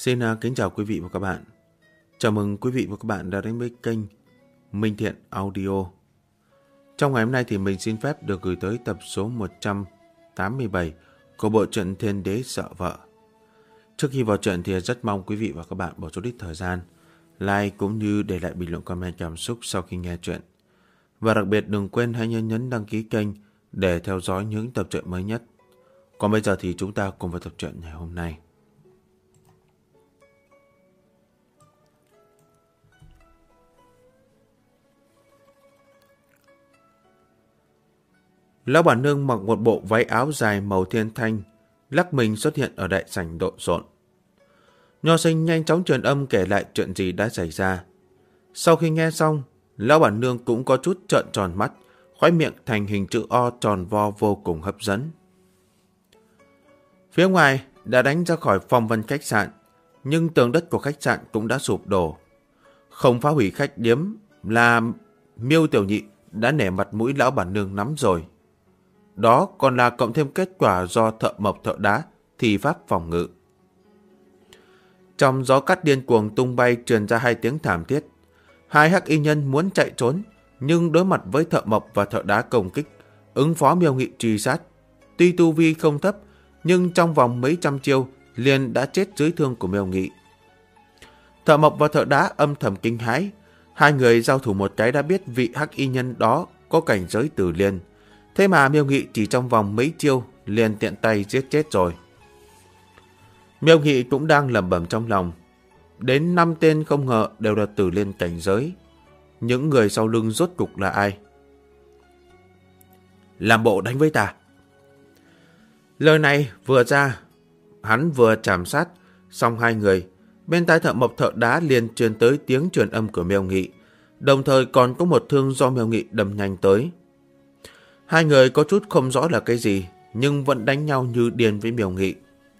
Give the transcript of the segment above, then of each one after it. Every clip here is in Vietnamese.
Xin kính chào quý vị và các bạn. Chào mừng quý vị và các bạn đã đến với kênh Minh Thiện Audio. Trong ngày hôm nay thì mình xin phép được gửi tới tập số 187 của bộ truyện Thiên Đế Sợ Vợ. Trước khi vào truyện thì rất mong quý vị và các bạn bỏ chút ít thời gian like cũng như để lại bình luận comment cảm xúc sau khi nghe truyện. Và đặc biệt đừng quên hãy nhấn đăng ký kênh để theo dõi những tập truyện mới nhất. Còn bây giờ thì chúng ta cùng vào tập truyện ngày hôm nay. Lão bản nương mặc một bộ váy áo dài màu thiên thanh, lắc mình xuất hiện ở đại sảnh lộn xộn. Nho Sinh nhanh chóng truyền âm kể lại chuyện gì đã xảy ra. Sau khi nghe xong, lão bản nương cũng có chút trợn tròn mắt, khóe miệng thành hình chữ O tròn vo vô cùng hấp dẫn. Phía ngoài đã đánh ra khỏi phong vân khách sạn, nhưng tường đất của khách sạn cũng đã sụp đổ. Không phá hủy khách điếm là Miêu Tiểu Nhị đã nể mặt mũi lão bản nương lắm rồi. Đó còn là cộng thêm kết quả do thợ mộc thợ đá thi pháp phòng ngự. Trong gió cát điên cuồng tung bay truyền ra hai tiếng thảm thiết. Hai hắc y nhân muốn chạy trốn, nhưng đối mặt với thợ mộc và thợ đá công kích, ứng phó Miêu Nghị truy sát. Tuy tu vi không thấp, nhưng trong vòng mấy trăm chiêu liền đã chết dưới thương của Miêu Nghị. Thợ mộc và thợ đá âm thầm kinh hãi. Hai người giao thủ một cái đã biết vị hắc y nhân đó có cảnh giới tử liên. Thế mà Miêu Nghị chỉ trong vòng mấy chiêu liền tiện tay giết chết rồi. Miêu Nghị cũng đang lẩm bẩm trong lòng. Đến 5 tên không ngờ đều là tử liên cảnh giới. Những người sau lưng rốt cục là ai? Làm bộ đánh với ta. Lời này vừa ra, hắn vừa chạm sát, xong hai người. Bên tai thợ mộc thợ đá liền truyền tới tiếng truyền âm của Miêu Nghị. Đồng thời còn có một thương do Miêu Nghị đâm nhanh tới. Hai người có chút không rõ là cái gì, nhưng vẫn đánh nhau như điên với Miêu Nghị.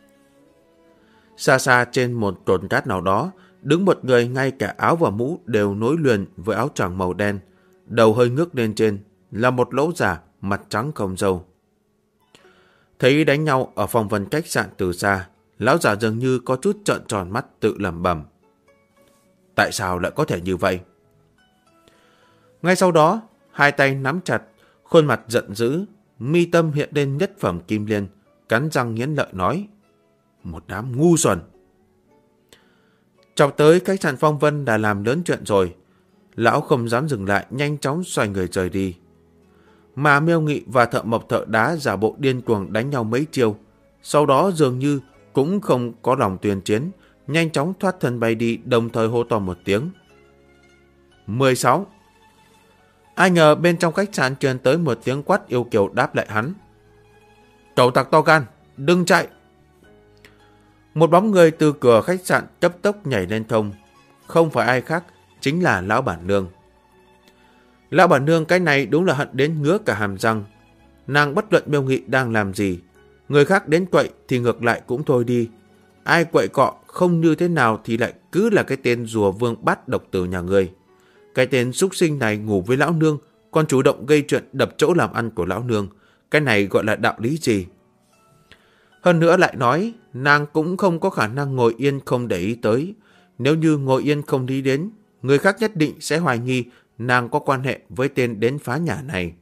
Xa xa trên một cột cát nào đó, đứng một người ngay cả áo và mũ đều nối liền với áo choàng màu đen, đầu hơi ngước lên trên, là một lỗ giả, mặt trắng không râu. Thấy đánh nhau ở phòng vân khách sạn từ xa, lão giả dường như có chút trợn tròn mắt tự lẩm bẩm. Tại sao lại có thể như vậy? Ngay sau đó, hai tay nắm chặt, khuôn mặt giận dữ, mi tâm hiện lên nhất phẩm kim liên, cắn răng nghiến lợi nói. Một đám ngu xuẩn. Chọc tới khách sạn Phong Vân đã làm lớn chuyện rồi. Lão không dám dừng lại, nhanh chóng xoay người rời đi. Mà Miêu Nghị và thợ mộc thợ đá giả bộ điên cuồng đánh nhau mấy chiêu. Sau đó dường như cũng không có lòng tuyên chiến, nhanh chóng thoát thân bay đi, đồng thời hô to một tiếng. 16. Ai ngờ bên trong khách sạn truyền tới một tiếng quát yêu kiều đáp lại hắn. Cậu tặc to gan, đừng chạy. Một bóng người từ cửa khách sạn cấp tốc nhảy lên không. Không phải ai khác, chính là lão bản nương. Lão bản nương cái này đúng là hận đến ngứa cả hàm răng. Nàng bất luận Miêu Nghị đang làm gì, người khác đến quậy thì ngược lại cũng thôi đi. Ai quậy cọ không như thế nào thì lại cứ là cái tên rùa vương bát độc từ nhà ngươi. Cái tên súc sinh này ngủ với lão nương, còn chủ động gây chuyện đập chỗ làm ăn của lão nương. Cái này gọi là đạo lý gì? Hơn nữa lại nói, nàng cũng không có khả năng ngồi yên không để ý tới. Nếu như ngồi yên không đi đến, người khác nhất định sẽ hoài nghi nàng có quan hệ với tên đến phá nhà này.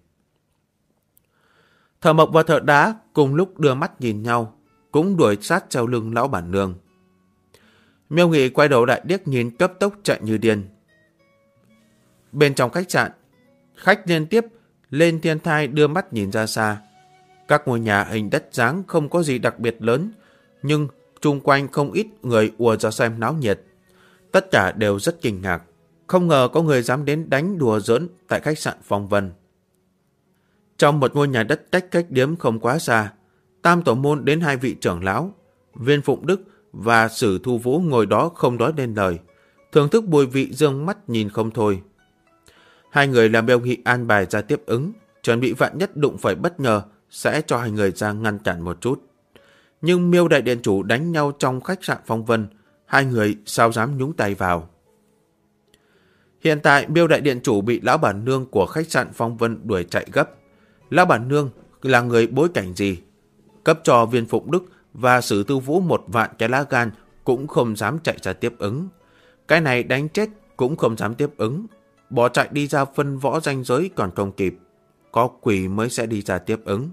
Thợ mộc và thợ đá cùng lúc đưa mắt nhìn nhau, cũng đuổi sát sau lưng lão bản nương. Miêu Nghị quay đầu đại điếc nhìn cấp tốc chạy như điên. Bên trong khách sạn, khách liên tiếp lên thiên thai đưa mắt nhìn ra xa. Các ngôi nhà hình đất dáng không có gì đặc biệt lớn, nhưng chung quanh không ít người ùa ra xem náo nhiệt. Tất cả đều rất kinh ngạc, không ngờ có người dám đến đánh đùa giỡn tại khách sạn Phong Vân. Trong một ngôi nhà đất cách khách điếm không quá xa, Tam tổ môn đến hai vị trưởng lão, Viên Phụng Đức và Sử Thu Vũ ngồi đó không nói nên lời, thưởng thức mùi vị dương mắt nhìn không thôi. Hai người làm Miêu Nghị an bài ra tiếp ứng, chuẩn bị vạn nhất đụng phải bất ngờ sẽ cho hai người ra ngăn cản một chút. Nhưng Miêu đại điện chủ đánh nhau trong khách sạn Phong Vân, hai người sao dám nhúng tay vào. Hiện tại Miêu đại điện chủ bị lão bản nương của khách sạn Phong Vân đuổi chạy gấp. Lão bản nương là người bối cảnh gì? Cấp cho Viên Phụng Đức và Sử Tư Vũ một vạn cái lá gan cũng không dám chạy ra tiếp ứng. Cái này đánh chết cũng không dám tiếp ứng. Bỏ chạy đi ra phân võ ranh giới còn không kịp. Có quỷ mới sẽ đi ra tiếp ứng.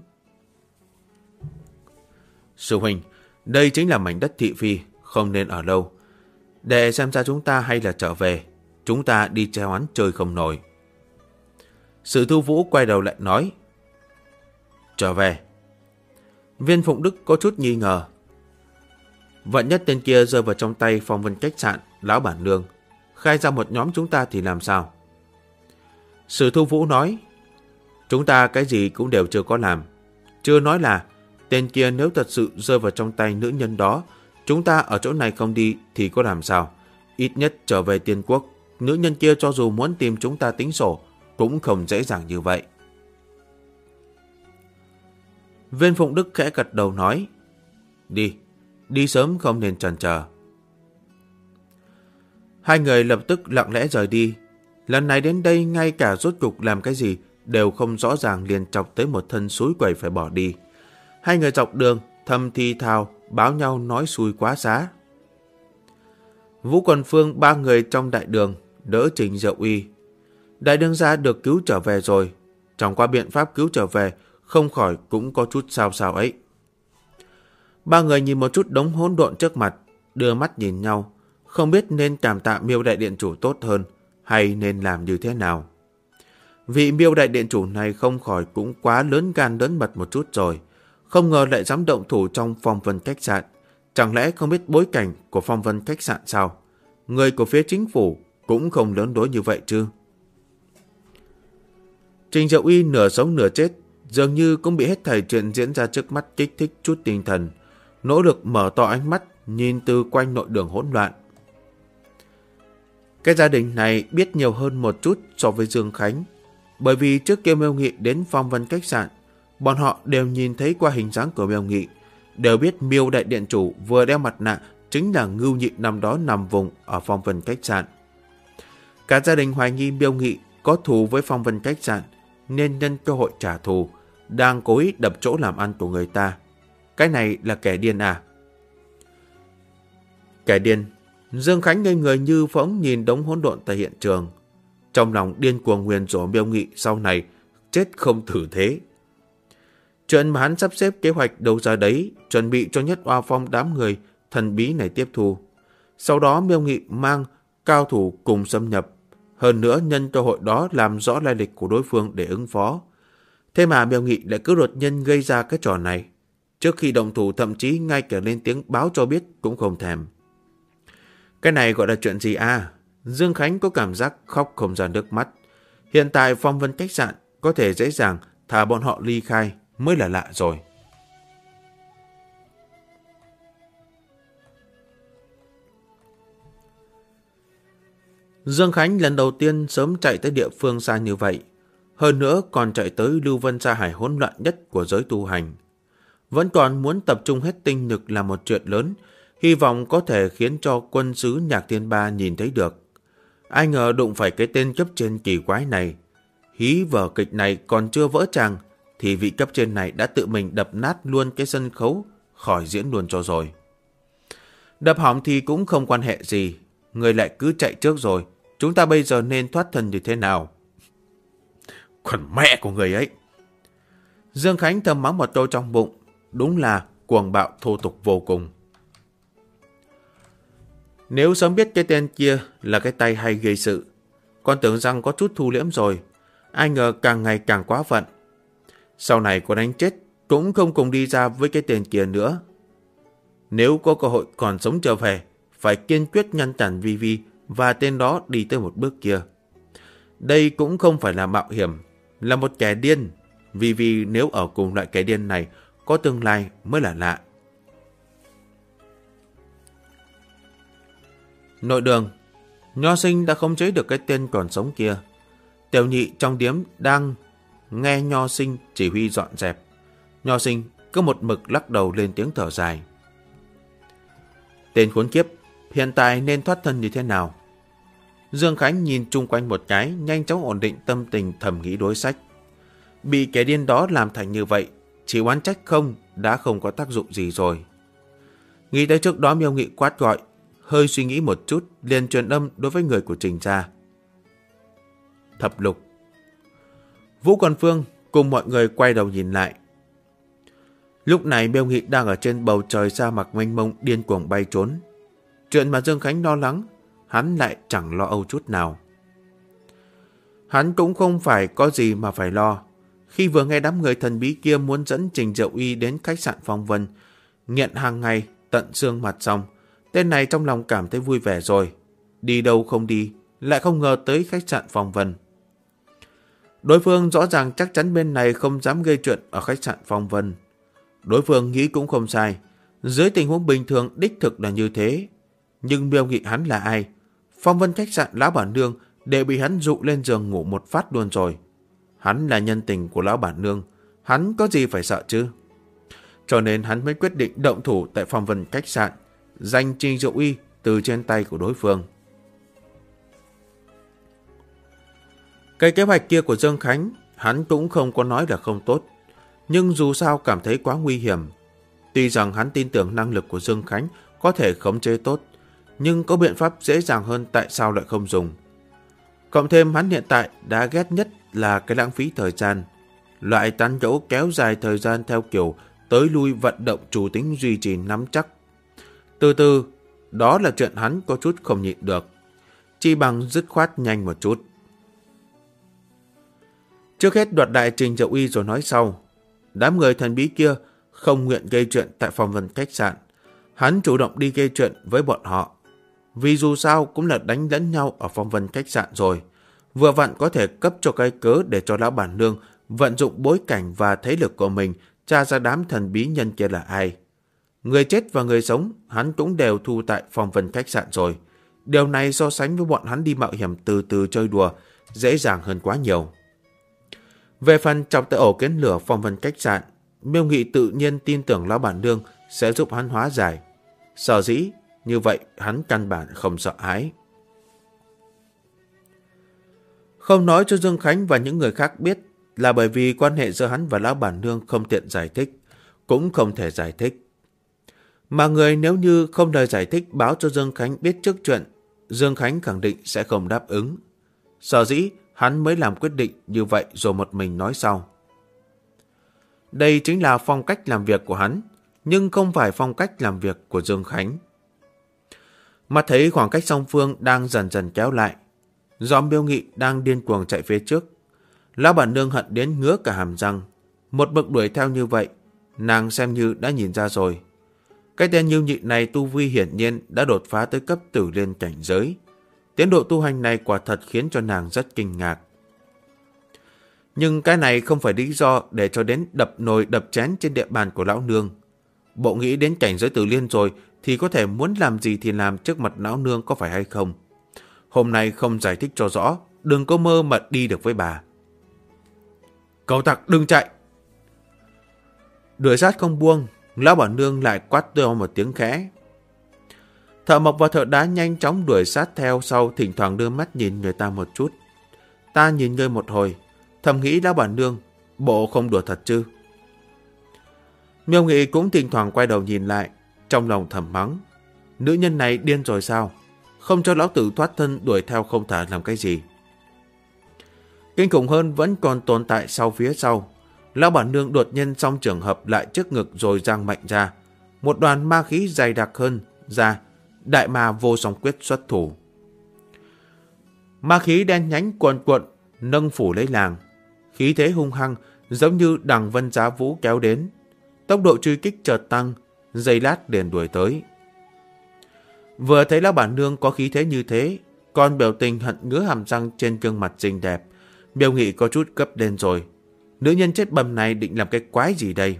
Sư huynh, đây chính là mảnh đất thị phi, không nên ở lâu. Để xem ra chúng ta hay là trở về. Chúng ta đi treo án chơi không nổi. Sử Thu Vũ quay đầu lại nói. Trở về. Viên Phụng Đức có chút nghi ngờ. Vạn nhất tên kia rơi vào trong tay Phong Vân Khách Sạn, lão bản nương. Khai ra một nhóm chúng ta thì làm sao? Sử Thu Vũ nói. Chúng ta cái gì cũng đều chưa có làm. Chưa nói là tên kia nếu thật sự rơi vào trong tay nữ nhân đó, chúng ta ở chỗ này không đi thì có làm sao? Ít nhất trở về Tiên Quốc, nữ nhân kia cho dù muốn tìm chúng ta tính sổ cũng không dễ dàng như vậy. Viên Phụng Đức khẽ gật đầu nói. Đi sớm không nên chần chờ. Hai người lập tức lặng lẽ rời đi. Lần này đến đây ngay cả rốt cục làm cái gì đều không rõ ràng, liền chọc tới một thân xúi quẩy phải bỏ đi. Hai người dọc đường thầm thi thào báo nhau nói xui quá xá. Vũ Quần Phương ba người trong đại đường đỡ Trình Diệu Uy. Đại đương gia được cứu trở về rồi. Chẳng qua biện pháp cứu trở về không khỏi cũng có chút sao sao ấy. Ba người nhìn một chút đống hỗn độn trước mặt, đưa mắt nhìn nhau, không biết nên cảm tạ Miêu đại điện chủ tốt hơn hay nên làm như thế nào. Vị Miêu đại điện chủ này không khỏi cũng quá lớn gan lớn mật một chút rồi. Không ngờ lại dám động thủ trong Phong Vân Khách Sạn. Chẳng lẽ không biết bối cảnh của Phong Vân Khách Sạn sao? Người của phía chính phủ cũng không lớn đối như vậy chứ. Trình Diệu Uy nửa sống nửa chết, dường như cũng bị hết thảy chuyện diễn ra trước mắt kích thích chút tinh thần, nỗ lực mở to ánh mắt nhìn từ quanh nội đường hỗn loạn. Cái gia đình này biết nhiều hơn một chút so với Dương Khánh, bởi vì trước kia Miêu Nghị đến Phong Vân Khách Sạn, bọn họ đều nhìn thấy qua hình dáng của Miêu Nghị, đều biết Miêu đại điện chủ vừa đeo mặt nạ chính là Ngưu Nhị năm đó nằm vùng ở Phong Vân Khách Sạn. Cả gia đình hoài nghi Miêu Nghị có thù với Phong Vân Khách Sạn, nên nhân cơ hội trả thù, đang cố ý đập chỗ làm ăn của người ta. Cái này là kẻ điên à? Kẻ điên. Dương Khánh ngây người như phỗng nhìn đống hỗn độn tại hiện trường. Trong lòng điên cuồng nguyền rủa Miêu Nghị sau này chết không thử thế. Chuyện mà hắn sắp xếp kế hoạch đâu ra đấy, chuẩn bị cho Nhất Oa Phong đám người thần bí này tiếp thu. Sau đó Miêu Nghị mang cao thủ cùng xâm nhập. Hơn nữa nhân cơ hội đó làm rõ lai lịch của đối phương để ứng phó. Thế mà Miêu Nghị lại cứ đột nhiên gây ra cái trò này. Trước khi động thủ thậm chí ngay cả lên tiếng báo cho biết cũng không thèm. Cái này gọi là chuyện gì à? Dương Khánh có cảm giác khóc không ra nước mắt. Hiện tại Phong Vân Khách Sạn có thể dễ dàng thả bọn họ ly khai mới là lạ rồi. Dương Khánh lần đầu tiên sớm chạy tới địa phương xa như vậy. Hơn nữa còn chạy tới Lưu Vân Sa Hải hỗn loạn nhất của giới tu hành. Vẫn còn muốn tập trung hết tinh lực làm một chuyện lớn, hy vọng có thể khiến cho quân sứ Nhạc Thiên Ba nhìn thấy được. Ai ngờ đụng phải cái tên cấp trên kỳ quái này. Hí vở kịch này còn chưa vỡ tràng, thì vị cấp trên này đã tự mình đập nát luôn cái sân khấu, khỏi diễn luôn cho rồi. Đập hỏng thì cũng không quan hệ gì, người lại cứ chạy trước rồi, chúng ta bây giờ nên thoát thân như thế nào? Còn mẹ của người ấy! Dương Khánh thầm mắng một câu trong bụng, đúng là cuồng bạo thô tục vô cùng. Nếu sớm biết cái tên kia là cái tay hay gây sự, con tưởng rằng có chút thu liễm rồi, ai ngờ càng ngày càng quá phận. Sau này có đánh chết cũng không cùng đi ra với cái tên kia nữa. Nếu có cơ hội còn sống trở về, phải kiên quyết ngăn cản Vi Vi và tên đó đi tới một bước kia. Đây cũng không phải là mạo hiểm, là một kẻ điên. Vi Vi nếu ở cùng loại kẻ điên này, có tương lai mới là lạ. Nội đường, Nho Sinh đã khống chế được cái tên còn sống kia. Tiểu Nhị trong điếm đang nghe Nho Sinh chỉ huy dọn dẹp. Nho Sinh cứ một mực lắc đầu lên tiếng thở dài. Tên khốn kiếp, hiện tại nên thoát thân như thế nào? Dương Khánh nhìn chung quanh một cái, nhanh chóng ổn định tâm tình thầm nghĩ đối sách. Bị kẻ điên đó làm thành như vậy, chỉ oán trách không đã không có tác dụng gì rồi. Nghĩ tới trước đó Miêu Nghị quát gọi, hơi suy nghĩ một chút, liền truyền âm đối với người của Trình gia. Thập lục. Vũ Còn Phương cùng mọi người quay đầu nhìn lại. Lúc này Miêu Nghị đang ở trên bầu trời sa mạc mênh mông điên cuồng bay trốn. Chuyện mà Dương Khánh lo lắng, hắn lại chẳng lo âu chút nào. Hắn cũng không phải có gì mà phải lo. Khi vừa nghe đám người thần bí kia muốn dẫn Trình Diệu Y đến khách sạn Phong Vân, nghiện hàng ngày, tận xương mặt xong, tên này trong lòng cảm thấy vui vẻ rồi. Đi đâu không đi, lại không ngờ tới khách sạn Phong Vân. Đối phương rõ ràng chắc chắn bên này không dám gây chuyện ở khách sạn Phong Vân. Đối phương nghĩ cũng không sai. Dưới tình huống bình thường đích thực là như thế. Nhưng Miêu Nghị hắn là ai? Phong Vân khách sạn lão bản nương đều bị hắn dụ lên giường ngủ một phát luôn rồi. Hắn là nhân tình của lão bản nương, hắn có gì phải sợ chứ? Cho nên hắn mới quyết định động thủ tại Phong Vân khách sạn, giành Trình Diệu Y từ trên tay của đối phương. Cái kế hoạch kia của Dương Khánh, hắn cũng không có nói là không tốt, nhưng dù sao cảm thấy quá nguy hiểm. Tuy rằng hắn tin tưởng năng lực của Dương Khánh có thể khống chế tốt, nhưng có biện pháp dễ dàng hơn tại sao lại không dùng. Cộng thêm hắn hiện tại đã ghét nhất là cái lãng phí thời gian. Loại tán gẫu kéo dài thời gian theo kiểu tới lui vận động chủ tính duy trì nắm chắc. Từ từ, đó là chuyện hắn có chút không nhịn được. Chỉ bằng dứt khoát nhanh một chút. Trước hết đoạt đại Trình Diệu Y rồi nói sau. Đám người thần bí kia không nguyện gây chuyện tại Phong Vân khách sạn. Hắn chủ động đi gây chuyện với bọn họ. Vì dù sao cũng là đánh lẫn nhau ở Phong Vân khách sạn rồi. Vừa vặn có thể cấp cho cái cớ để cho lão bản nương vận dụng bối cảnh và thế lực của mình tra ra đám thần bí nhân kia là ai. Người chết và người sống hắn cũng đều thu tại Phong Vân khách sạn rồi. Điều này so sánh với bọn hắn đi mạo hiểm từ từ chơi đùa dễ dàng hơn quá nhiều. Về phần chọc tới ổ kiến lửa Phong Vân khách sạn, Miêu Nghị tự nhiên tin tưởng lão bản nương sẽ giúp hắn hóa giải. Sở dĩ như vậy hắn căn bản không sợ hãi. Không nói cho Dương Khánh và những người khác biết là bởi vì quan hệ giữa hắn và lão bản nương không tiện giải thích, cũng không thể giải thích. Mà người nếu như không lời giải thích báo cho Dương Khánh biết trước chuyện, Dương Khánh khẳng định sẽ không đáp ứng. Sở dĩ hắn mới làm quyết định như vậy rồi một mình nói sau. Đây chính là phong cách làm việc của hắn, nhưng không phải phong cách làm việc của Dương Khánh. Mắt thấy khoảng cách song phương đang dần dần kéo lại. Do Miêu Nghị đang điên cuồng chạy phía trước. Lão bản nương hận đến ngứa cả hàm răng. Một mực đuổi theo như vậy, nàng xem như đã nhìn ra rồi. Cái tên Nhiêu Nhị này tu vi hiển nhiên đã đột phá tới cấp tử liên cảnh giới. Tiến độ tu hành này quả thật khiến cho nàng rất kinh ngạc. Nhưng cái này không phải lý do để cho đến đập nồi đập chén trên địa bàn của lão nương. Bộ nghĩ đến cảnh giới tử liên rồi thì có thể muốn làm gì thì làm trước mặt lão nương có phải hay không. Hôm nay không giải thích cho rõ, đừng có mơ mà đi được với bà. Cậu tặc đừng chạy! Đuổi sát không buông, lão bản nương lại quát to một tiếng khẽ. Thợ mộc và thợ đá nhanh chóng đuổi sát theo sau, thỉnh thoảng đưa mắt nhìn người ta một chút. Ta nhìn ngươi một hồi, thầm nghĩ lão bản nương, bộ không đùa thật chứ? Miêu Nghị cũng thỉnh thoảng quay đầu nhìn lại, trong lòng thầm mắng. Nữ nhân này điên rồi sao? Không cho lão tử thoát thân đuổi theo không thả làm cái gì. Kinh khủng hơn vẫn còn tồn tại sau phía sau. Lão bản nương đột nhiên xong trường hợp lại trước ngực rồi giang mạnh ra. Một đoàn ma khí dày đặc hơn ra, đại ma vô song quyết xuất thủ. Ma khí đen nhánh cuồn cuộn, nâng phủ lấy làng. Khí thế hung hăng, giống như đằng vân giá vũ kéo đến. Tốc độ truy kích chợt tăng, giây lát liền đuổi tới. Vừa thấy lão bản nương có khí thế như thế, còn biểu tình hận ngứa hàm răng trên gương mặt xinh đẹp, Miêu Nghị có chút cấp lên rồi. Nữ nhân chết bầm này định làm cái quái gì đây?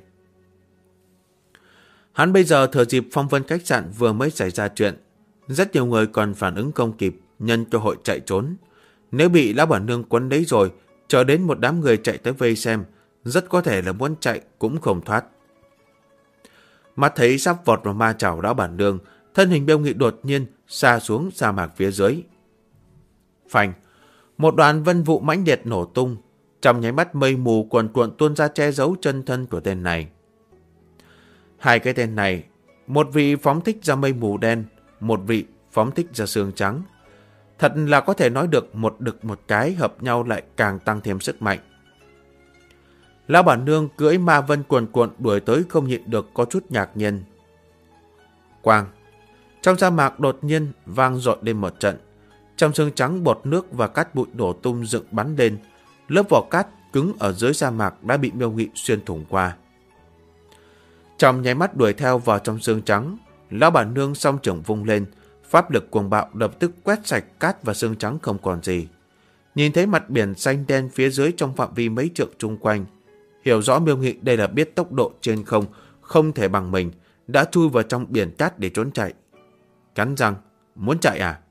Hắn bây giờ thừa dịp Phong Vân khách sạn vừa mới xảy ra chuyện, rất nhiều người còn phản ứng không kịp, nhân cơ hội chạy trốn. Nếu bị lão bản nương quấn lấy rồi, chờ đến một đám người chạy tới vây xem, rất có thể là muốn chạy cũng không thoát. Mắt thấy sắp vọt vào ma chảo lão bản nương, thân hình Miêu Nghị đột nhiên sa xuống sa mạc phía dưới. Phanh, một đoàn vân vụ mãnh liệt nổ tung, trong nháy mắt mây mù cuồn cuộn tuôn ra che giấu chân thân của tên này. Hai cái tên này Một vị phóng thích ra mây mù đen, một vị phóng thích ra sương trắng. Thật là có thể nói được một đực một cái hợp nhau lại càng tăng thêm sức mạnh. Lão bản nương cưỡi ma vân cuồn cuộn đuổi tới không nhịn được có chút ngạc nhiên. Quang! Trong sa mạc đột nhiên vang dội lên một trận. Trong sương trắng bọt nước và cát bụi nổ tung dựng bắn lên. Lớp vỏ cát cứng ở dưới sa mạc đã bị Miêu Nghị xuyên thủng qua. Trong nháy mắt đuổi theo vào trong sương trắng, lão bản nương song trưởng vung lên, pháp lực cuồng bạo lập tức quét sạch cát và sương trắng không còn gì. Nhìn thấy mặt biển xanh đen phía dưới trong phạm vi mấy trượng chung quanh, hiểu rõ Miêu Nghị đây là biết tốc độ trên không thể bằng mình, đã chui vào trong biển cát để trốn chạy. Cắn răng, muốn chạy à?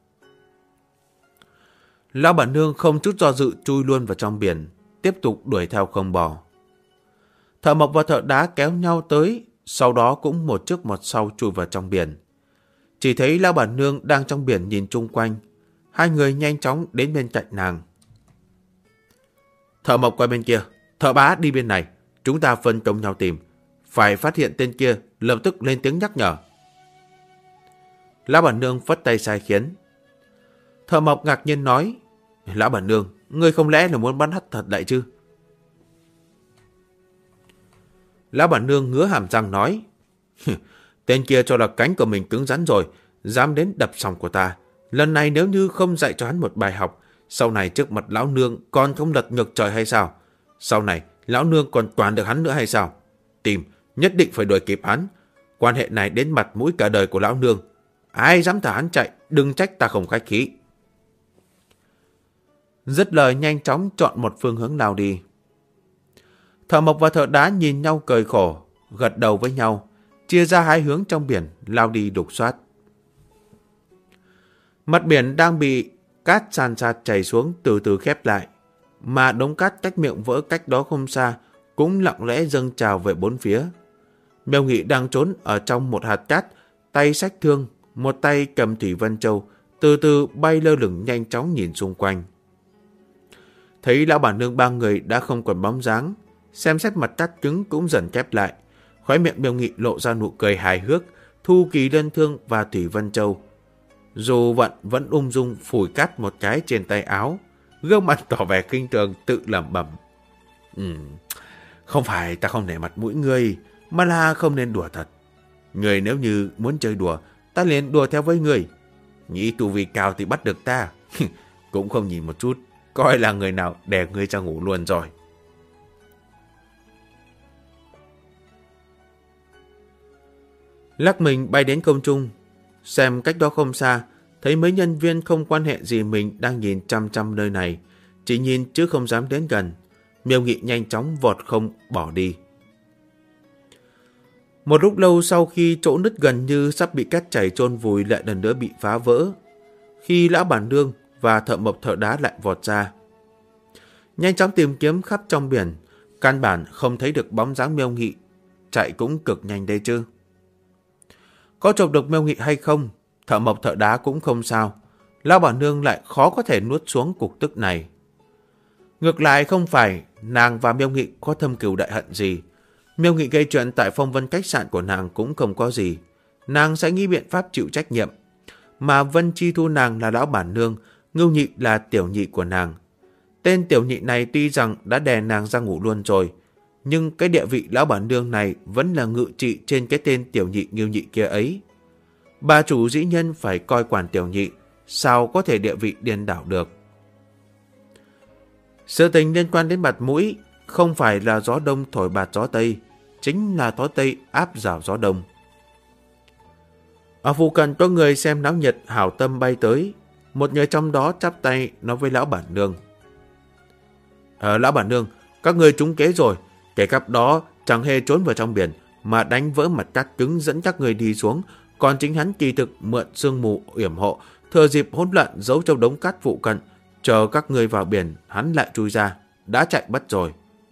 Lão bản nương không chút do dự chui luôn vào trong biển, tiếp tục đuổi theo không bỏ. Thợ mộc và thợ đá kéo nhau tới, sau đó cũng một trước một sau chui vào trong biển. Chỉ thấy lão bản nương đang trong biển nhìn chung quanh, hai người nhanh chóng đến bên cạnh nàng. Thợ mộc qua bên kia, thợ bá đi bên này, chúng ta phân công nhau tìm. Phải phát hiện tên kia, lập tức lên tiếng nhắc nhở. Lão bản nương phất tay sai khiến. Thợ mộc ngạc nhiên nói, lão bản nương, ngươi không lẽ là muốn bắn hắt thật đại chứ? Lão bản nương ngứa hàm răng nói, tên kia cho là cánh của mình cứng rắn rồi, dám đến đập sòng của ta. Lần này nếu như không dạy cho hắn một bài học, sau này trước mặt lão nương còn không lật ngược trời hay sao? Sau này lão nương còn quản được hắn nữa hay sao? Tìm, nhất định phải đuổi kịp hắn. Quan hệ này đến mặt mũi cả đời của lão nương. Ai dám thả hắn chạy, đừng trách ta không khách khí. Dứt lời nhanh chóng chọn một phương hướng lao đi. Thợ mộc và thợ đá nhìn nhau cười khổ, gật đầu với nhau, chia ra hai hướng trong biển, lao đi đục soát. Mặt biển đang bị cát san sát chảy xuống từ từ khép lại, mà đống cát cách miệng vỡ cách đó không xa cũng lặng lẽ dâng trào về bốn phía. Miêu Nghị đang trốn ở trong một hạt cát, tay xách thương, một tay cầm thủy vân châu, từ từ bay lơ lửng nhanh chóng nhìn xung quanh. Thấy lão bản nương ba người đã không còn bóng dáng, xem xét mặt cát cứng cũng dần khép lại, khóe miệng Miêu Nghị lộ ra nụ cười hài hước, thu kỳ lân thương và thủy vân châu. Dù vận vẫn ung dung phủi cát một cái trên tay áo, gương mặt tỏ vẻ khinh thường tự lẩm bẩm. Không phải ta không nể mặt mũi ngươi, mà là không nên đùa thật. Ngươi nếu như muốn chơi đùa, ta liền đùa theo với ngươi. Nghĩ tu vi cao thì bắt được ta, cũng không nhìn một chút, coi là người nào đè ngươi ra ngủ luôn rồi. Lắc mình bay đến không trung, xem cách đó không xa, thấy mấy nhân viên không quan hệ gì mình đang nhìn chăm chăm nơi này, chỉ nhìn chứ không dám đến gần. Miêu Nghị nhanh chóng vọt không bỏ đi. Một lúc lâu sau khi chỗ nứt gần như sắp bị cát chảy chôn vùi lại lần nữa bị phá vỡ, khi lão bản nương và thợ mộc thợ đá lại vọt ra, nhanh chóng tìm kiếm khắp trong biển, căn bản không thấy được bóng dáng Miêu Nghị, chạy cũng cực nhanh đây chứ. Có chụp được Miêu Nghị hay không, thợ mộc thợ đá cũng không sao, lão bản nương lại khó có thể nuốt xuống cục tức này. Ngược lại không phải nàng và Miêu Nghị có thâm cừu đại hận gì. Miêu Nghị gây chuyện tại Phong Vân khách sạn của nàng cũng không có gì, nàng sẽ nghĩ biện pháp chịu trách nhiệm. Mà Vân Chi Thu nàng là lão bản nương, Ngưu Nhị là tiểu nhị của nàng. Tên tiểu nhị này tuy rằng đã đè nàng ra ngủ luôn rồi, nhưng cái địa vị lão bản nương này vẫn là ngự trị trên cái tên tiểu nhị Ngưu Nhị kia ấy. Bà chủ dĩ nhân phải coi quản tiểu nhị, sao có thể địa vị điên đảo được. Sự tình liên quan đến mặt mũi, không phải là gió đông thổi bạt gió tây, chính là gió tây áp rào gió đông. Ở phụ cận có người xem náo nhiệt hảo tâm bay tới, một người trong đó chắp tay nói với lão bản nương. Lão bản nương, các người trúng kế rồi, kẻ cắp đó chẳng hề trốn vào trong biển, mà đánh vỡ mặt cát cứng dẫn các người đi xuống, còn chính hắn kỳ thực mượn sương mù yểm hộ, thừa dịp hỗn loạn giấu trong đống cát phụ cận, chờ các người vào biển, hắn lại chui ra, đã chạy mất rồi.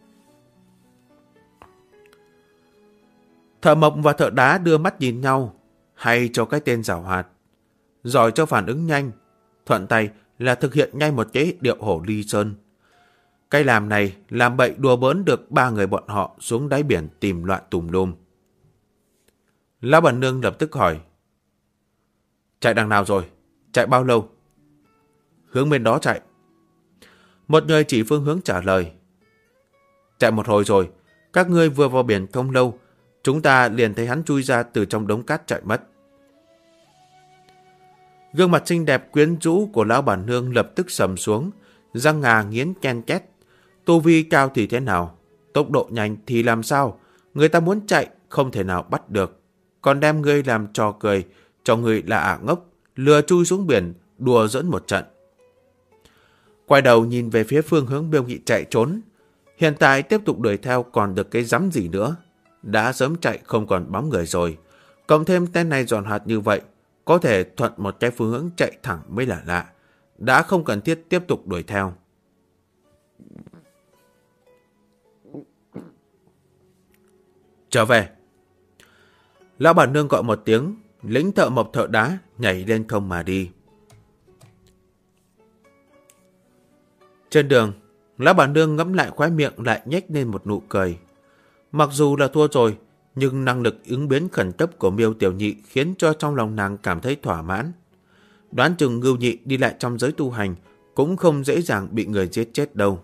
Thợ mộc và thợ đá đưa mắt nhìn nhau, hay cho cái tên giảo hoạt, giỏi cho phản ứng nhanh, thuận tay là thực hiện ngay một cái điệu hổ ly sơn. Cái làm này làm bậy đùa bỡn được ba người bọn họ xuống đáy biển tìm loạn tùm lum. Lão bản nương lập tức hỏi. Chạy đằng nào rồi? Chạy bao lâu? Hướng bên đó chạy. Một người chỉ phương hướng trả lời. Chạy một hồi rồi, các ngươi vừa vào biển không lâu, chúng ta liền thấy hắn chui ra từ trong đống cát chạy mất. Gương mặt xinh đẹp quyến rũ của lão bản nương lập tức sầm xuống, răng ngà nghiến ken két. Tu vi cao thì thế nào? Tốc độ nhanh thì làm sao? Người ta muốn chạy không thể nào bắt được. Còn đem ngươi làm trò cười, cho ngươi là ả ngốc, lừa chui xuống biển, đùa giỡn một trận. Quay đầu nhìn về phía phương hướng Miêu Nghị chạy trốn. Hiện tại tiếp tục đuổi theo còn được cái rắm gì nữa. Đã sớm chạy không còn bóng người rồi. Cộng thêm tên này giòn hạt như vậy, có thể thuận một cái phương hướng chạy thẳng mới là lạ. Đã không cần thiết tiếp tục đuổi theo. Trở về. Lão bản nương gọi một tiếng, lính thợ mộc thợ đá nhảy lên không mà đi. Trên đường, lão bản nương ngẫm lại khóe miệng lại nhếch lên một nụ cười. Mặc dù là thua rồi, nhưng năng lực ứng biến khẩn cấp của Miêu Tiểu Nhị khiến cho trong lòng nàng cảm thấy thỏa mãn. Đoán chừng Ngưu Nhị đi lại trong giới tu hành cũng không dễ dàng bị người giết chết đâu.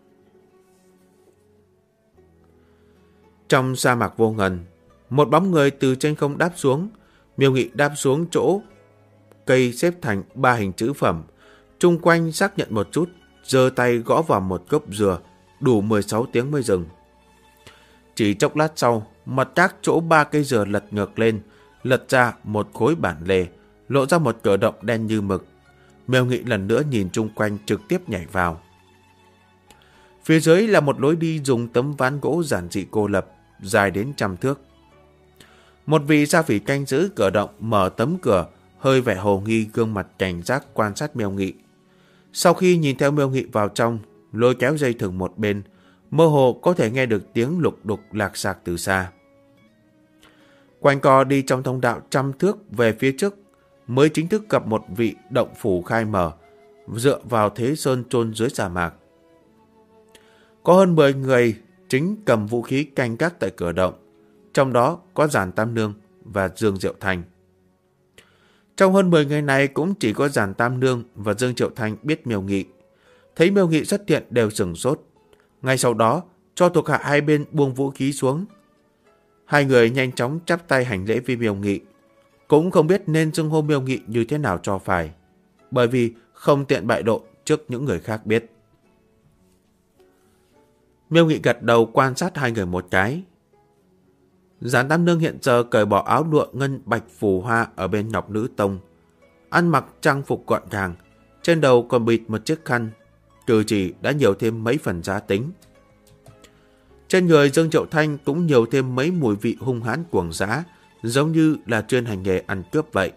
Trong sa mạc vô ngần, một bóng người từ trên không đáp xuống. Miêu Nghị đáp xuống chỗ cây xếp thành 3 hình chữ phẩm, chung quanh xác nhận một chút, giơ tay gõ vào một gốc dừa, đủ 16 tiếng mới dừng. Chỉ chốc lát sau, mặt các chỗ 3 cây dừa lật ngược lên, lật ra một khối bản lề, lộ ra một cửa động đen như mực. Miêu Nghị lần nữa nhìn chung quanh trực tiếp nhảy vào. Phía dưới là một lối đi dùng tấm ván gỗ giản dị cô lập, dài đến 100 thước. Một vị gia phỉ canh giữ cửa động mở tấm cửa, hơi vẻ hồ nghi, gương mặt cảnh giác quan sát Miêu Nghị. Sau khi nhìn theo Miêu Nghị vào trong, lôi kéo dây thừng một bên, mơ hồ có thể nghe được tiếng lục đục lạc sạc từ xa. Quanh co đi trong thông đạo 100 thước về phía trước, mới chính thức gặp một vị động phủ khai mở, dựa vào thế sơn chôn dưới sa mạc. Có hơn 10 người chính cầm vũ khí canh gác tại cửa động, trong đó có Giản Tam Nương và Dương Diệu Thanh. Trong hơn 10 người này cũng chỉ có Giản Tam Nương và Dương Diệu Thanh biết Miêu Nghị. Thấy Miêu Nghị xuất hiện đều sửng sốt. Ngay sau đó cho thuộc hạ hai bên buông vũ khí xuống. Hai người nhanh chóng chắp tay hành lễ với Miêu Nghị. Cũng không biết nên xưng hô Miêu Nghị như thế nào cho phải, bởi vì không tiện bại lộ trước những người khác biết. Miêu Nghị gật đầu quan sát hai người một cái. Giản Tam Nương hiện giờ cởi bỏ áo lụa ngân bạch phù hoa ở bên Ngọc Nữ Tông, ăn mặc trang phục gọn gàng, trên đầu còn bịt một chiếc khăn, cử chỉ đã nhiều thêm mấy phần giá tính. Trên người Dương Triệu Thanh cũng nhiều thêm mấy mùi vị hung hãn cuồng dã, giống như là chuyên hành nghề ăn cướp vậy.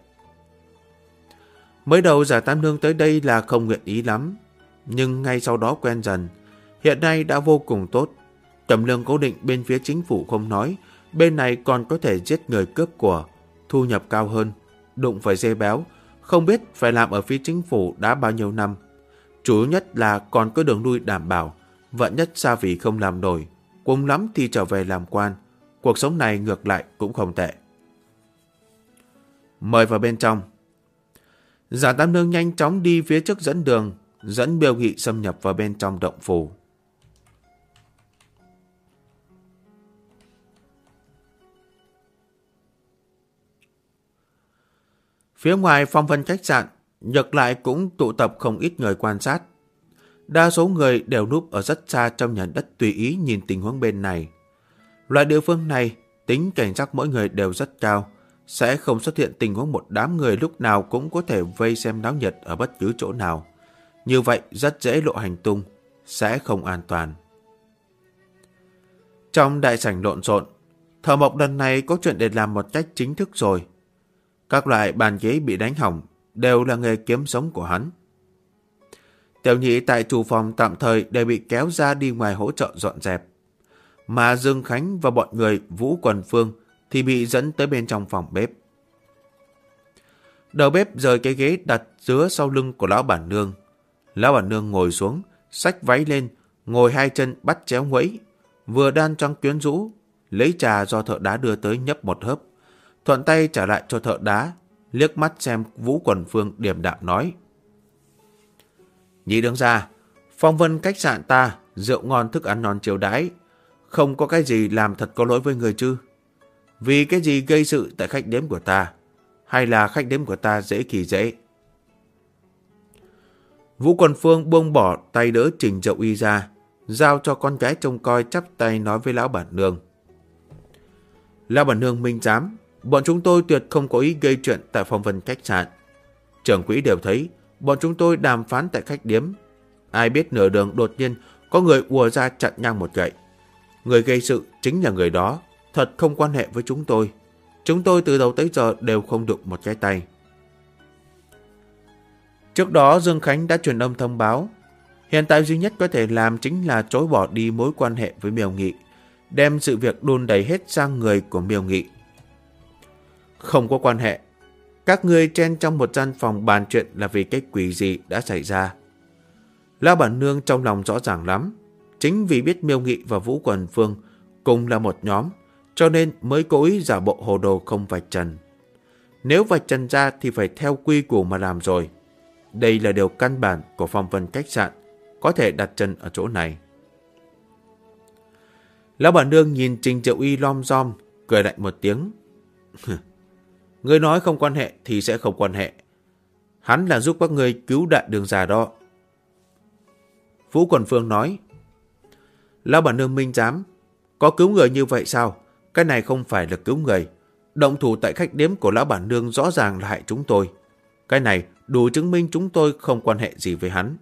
Mới đầu Giản Tam Nương tới đây là không nguyện ý lắm, nhưng ngay sau đó quen dần. Hiện nay đã vô cùng tốt. Tầm lương cố định bên phía chính phủ không nói, bên này còn có thể giết người cướp của, thu nhập cao hơn, đụng phải dê béo, không biết phải làm ở phía chính phủ đã bao nhiêu năm. Chủ yếu nhất là còn có đường lui đảm bảo, vận nhất xa vì không làm nổi, cùng lắm thì trở về làm quan. Cuộc sống này ngược lại cũng không tệ. Mời vào bên trong. Giản Tam Nương nhanh chóng đi phía trước dẫn đường, dẫn Miêu Nghị xâm nhập vào bên trong động phủ. Phía ngoài phong vân khách sạn, ngược lại cũng tụ tập không ít người quan sát. Đa số người đều núp ở rất xa trong nhà đất tùy ý nhìn tình huống bên này. Loại địa phương này, tính cảnh giác mỗi người đều rất cao, sẽ không xuất hiện tình huống một đám người lúc nào cũng có thể vây xem náo nhiệt ở bất cứ chỗ nào. Như vậy rất dễ lộ hành tung, sẽ không an toàn. Trong đại sảnh lộn xộn, Thợ Mộc lần này có chuyện để làm một cách chính thức rồi. Các loại bàn ghế bị đánh hỏng đều là nghề kiếm sống của hắn. Tiểu Nhị tại chủ phòng tạm thời đều bị kéo ra đi ngoài hỗ trợ dọn dẹp. Mà Dương Khánh và bọn người Vũ Quần Phương thì bị dẫn tới bên trong phòng bếp. Đầu bếp rời cái ghế đặt giữa sau lưng của lão bản nương. Lão bản nương ngồi xuống, xách váy lên, ngồi hai chân bắt chéo nguẫy, vừa đan trăng quyến rũ, lấy trà do thợ đá đưa tới nhấp một hớp, thuận tay trả lại cho thợ đá, liếc mắt xem Vũ Quần Phương điềm đạm nói. Nhị đương gia, phong vân khách sạn ta, rượu ngon thức ăn ngon chiều đãi, không có cái gì làm thật có lỗi với người chứ? Vì cái gì gây sự tại khách điếm của ta? Hay là khách điếm của ta dễ kỳ dễ? Vũ Quần Phương buông bỏ tay đỡ Trình Dậu Y ra, giao cho con gái trông coi, chắp tay nói với lão bản nương. Lão bản nương minh giám, bọn chúng tôi tuyệt không có ý gây chuyện tại phong vân khách sạn. Trưởng quỹ đều thấy, bọn chúng tôi đàm phán tại khách điếm. Ai biết nửa đường đột nhiên có người ùa ra chặn ngang một gậy. Người gây sự chính là người đó, thật không quan hệ với chúng tôi. Chúng tôi từ đầu tới giờ đều không đụng một cái tay. Trước đó Dương Khánh đã truyền âm thông báo. Hiện tại duy nhất có thể làm chính là chối bỏ đi mối quan hệ với Miêu Nghị, đem sự việc đôn đẩy hết sang người của Miêu Nghị. Không có quan hệ. Các người chen trong một gian phòng bàn chuyện là vì cái quỷ gì đã xảy ra. Lão bản nương trong lòng rõ ràng lắm. Chính vì biết Miêu Nghị và Vũ Quần Phương cùng là một nhóm, cho nên mới cố ý giả bộ hồ đồ không vạch trần. Nếu vạch trần ra thì phải theo quy củ mà làm rồi. Đây là điều căn bản của phong vân khách sạn, có thể đặt chân ở chỗ này. Lão bản nương nhìn Trình Diệu Y lom rom, cười lạnh một tiếng. Ngươi nói không quan hệ thì sẽ không quan hệ. Hắn là giúp các ngươi cứu đại đường già đó. Vũ Quần Phương nói. Lão bản nương minh giám, có cứu người như vậy sao? Cái này không phải là cứu người. Động thủ tại khách điếm của lão bản nương rõ ràng là hại chúng tôi. Cái này đủ chứng minh chúng tôi không quan hệ gì với hắn.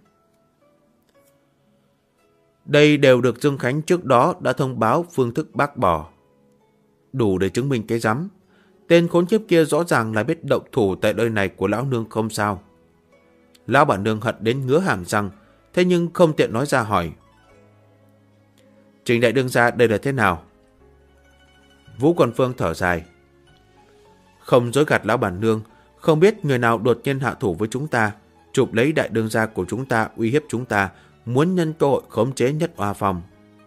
Đây đều được Dương Khánh trước đó đã thông báo phương thức bác bỏ. Đủ để chứng minh cái rắm. Tên khốn kiếp kia rõ ràng là biết động thủ tại nơi này của lão nương không sao. Lão bản nương hận đến ngứa hàm răng, thế nhưng không tiện nói ra hỏi. Trình đại đương gia đây là thế nào? Vũ Quần Phương thở dài. Không dối gạt lão bản nương, không biết người nào đột nhiên hạ thủ với chúng ta, chụp lấy đại đương gia của chúng ta, uy hiếp chúng ta, muốn nhân cơ hội khống chế Nhất Oa Phong.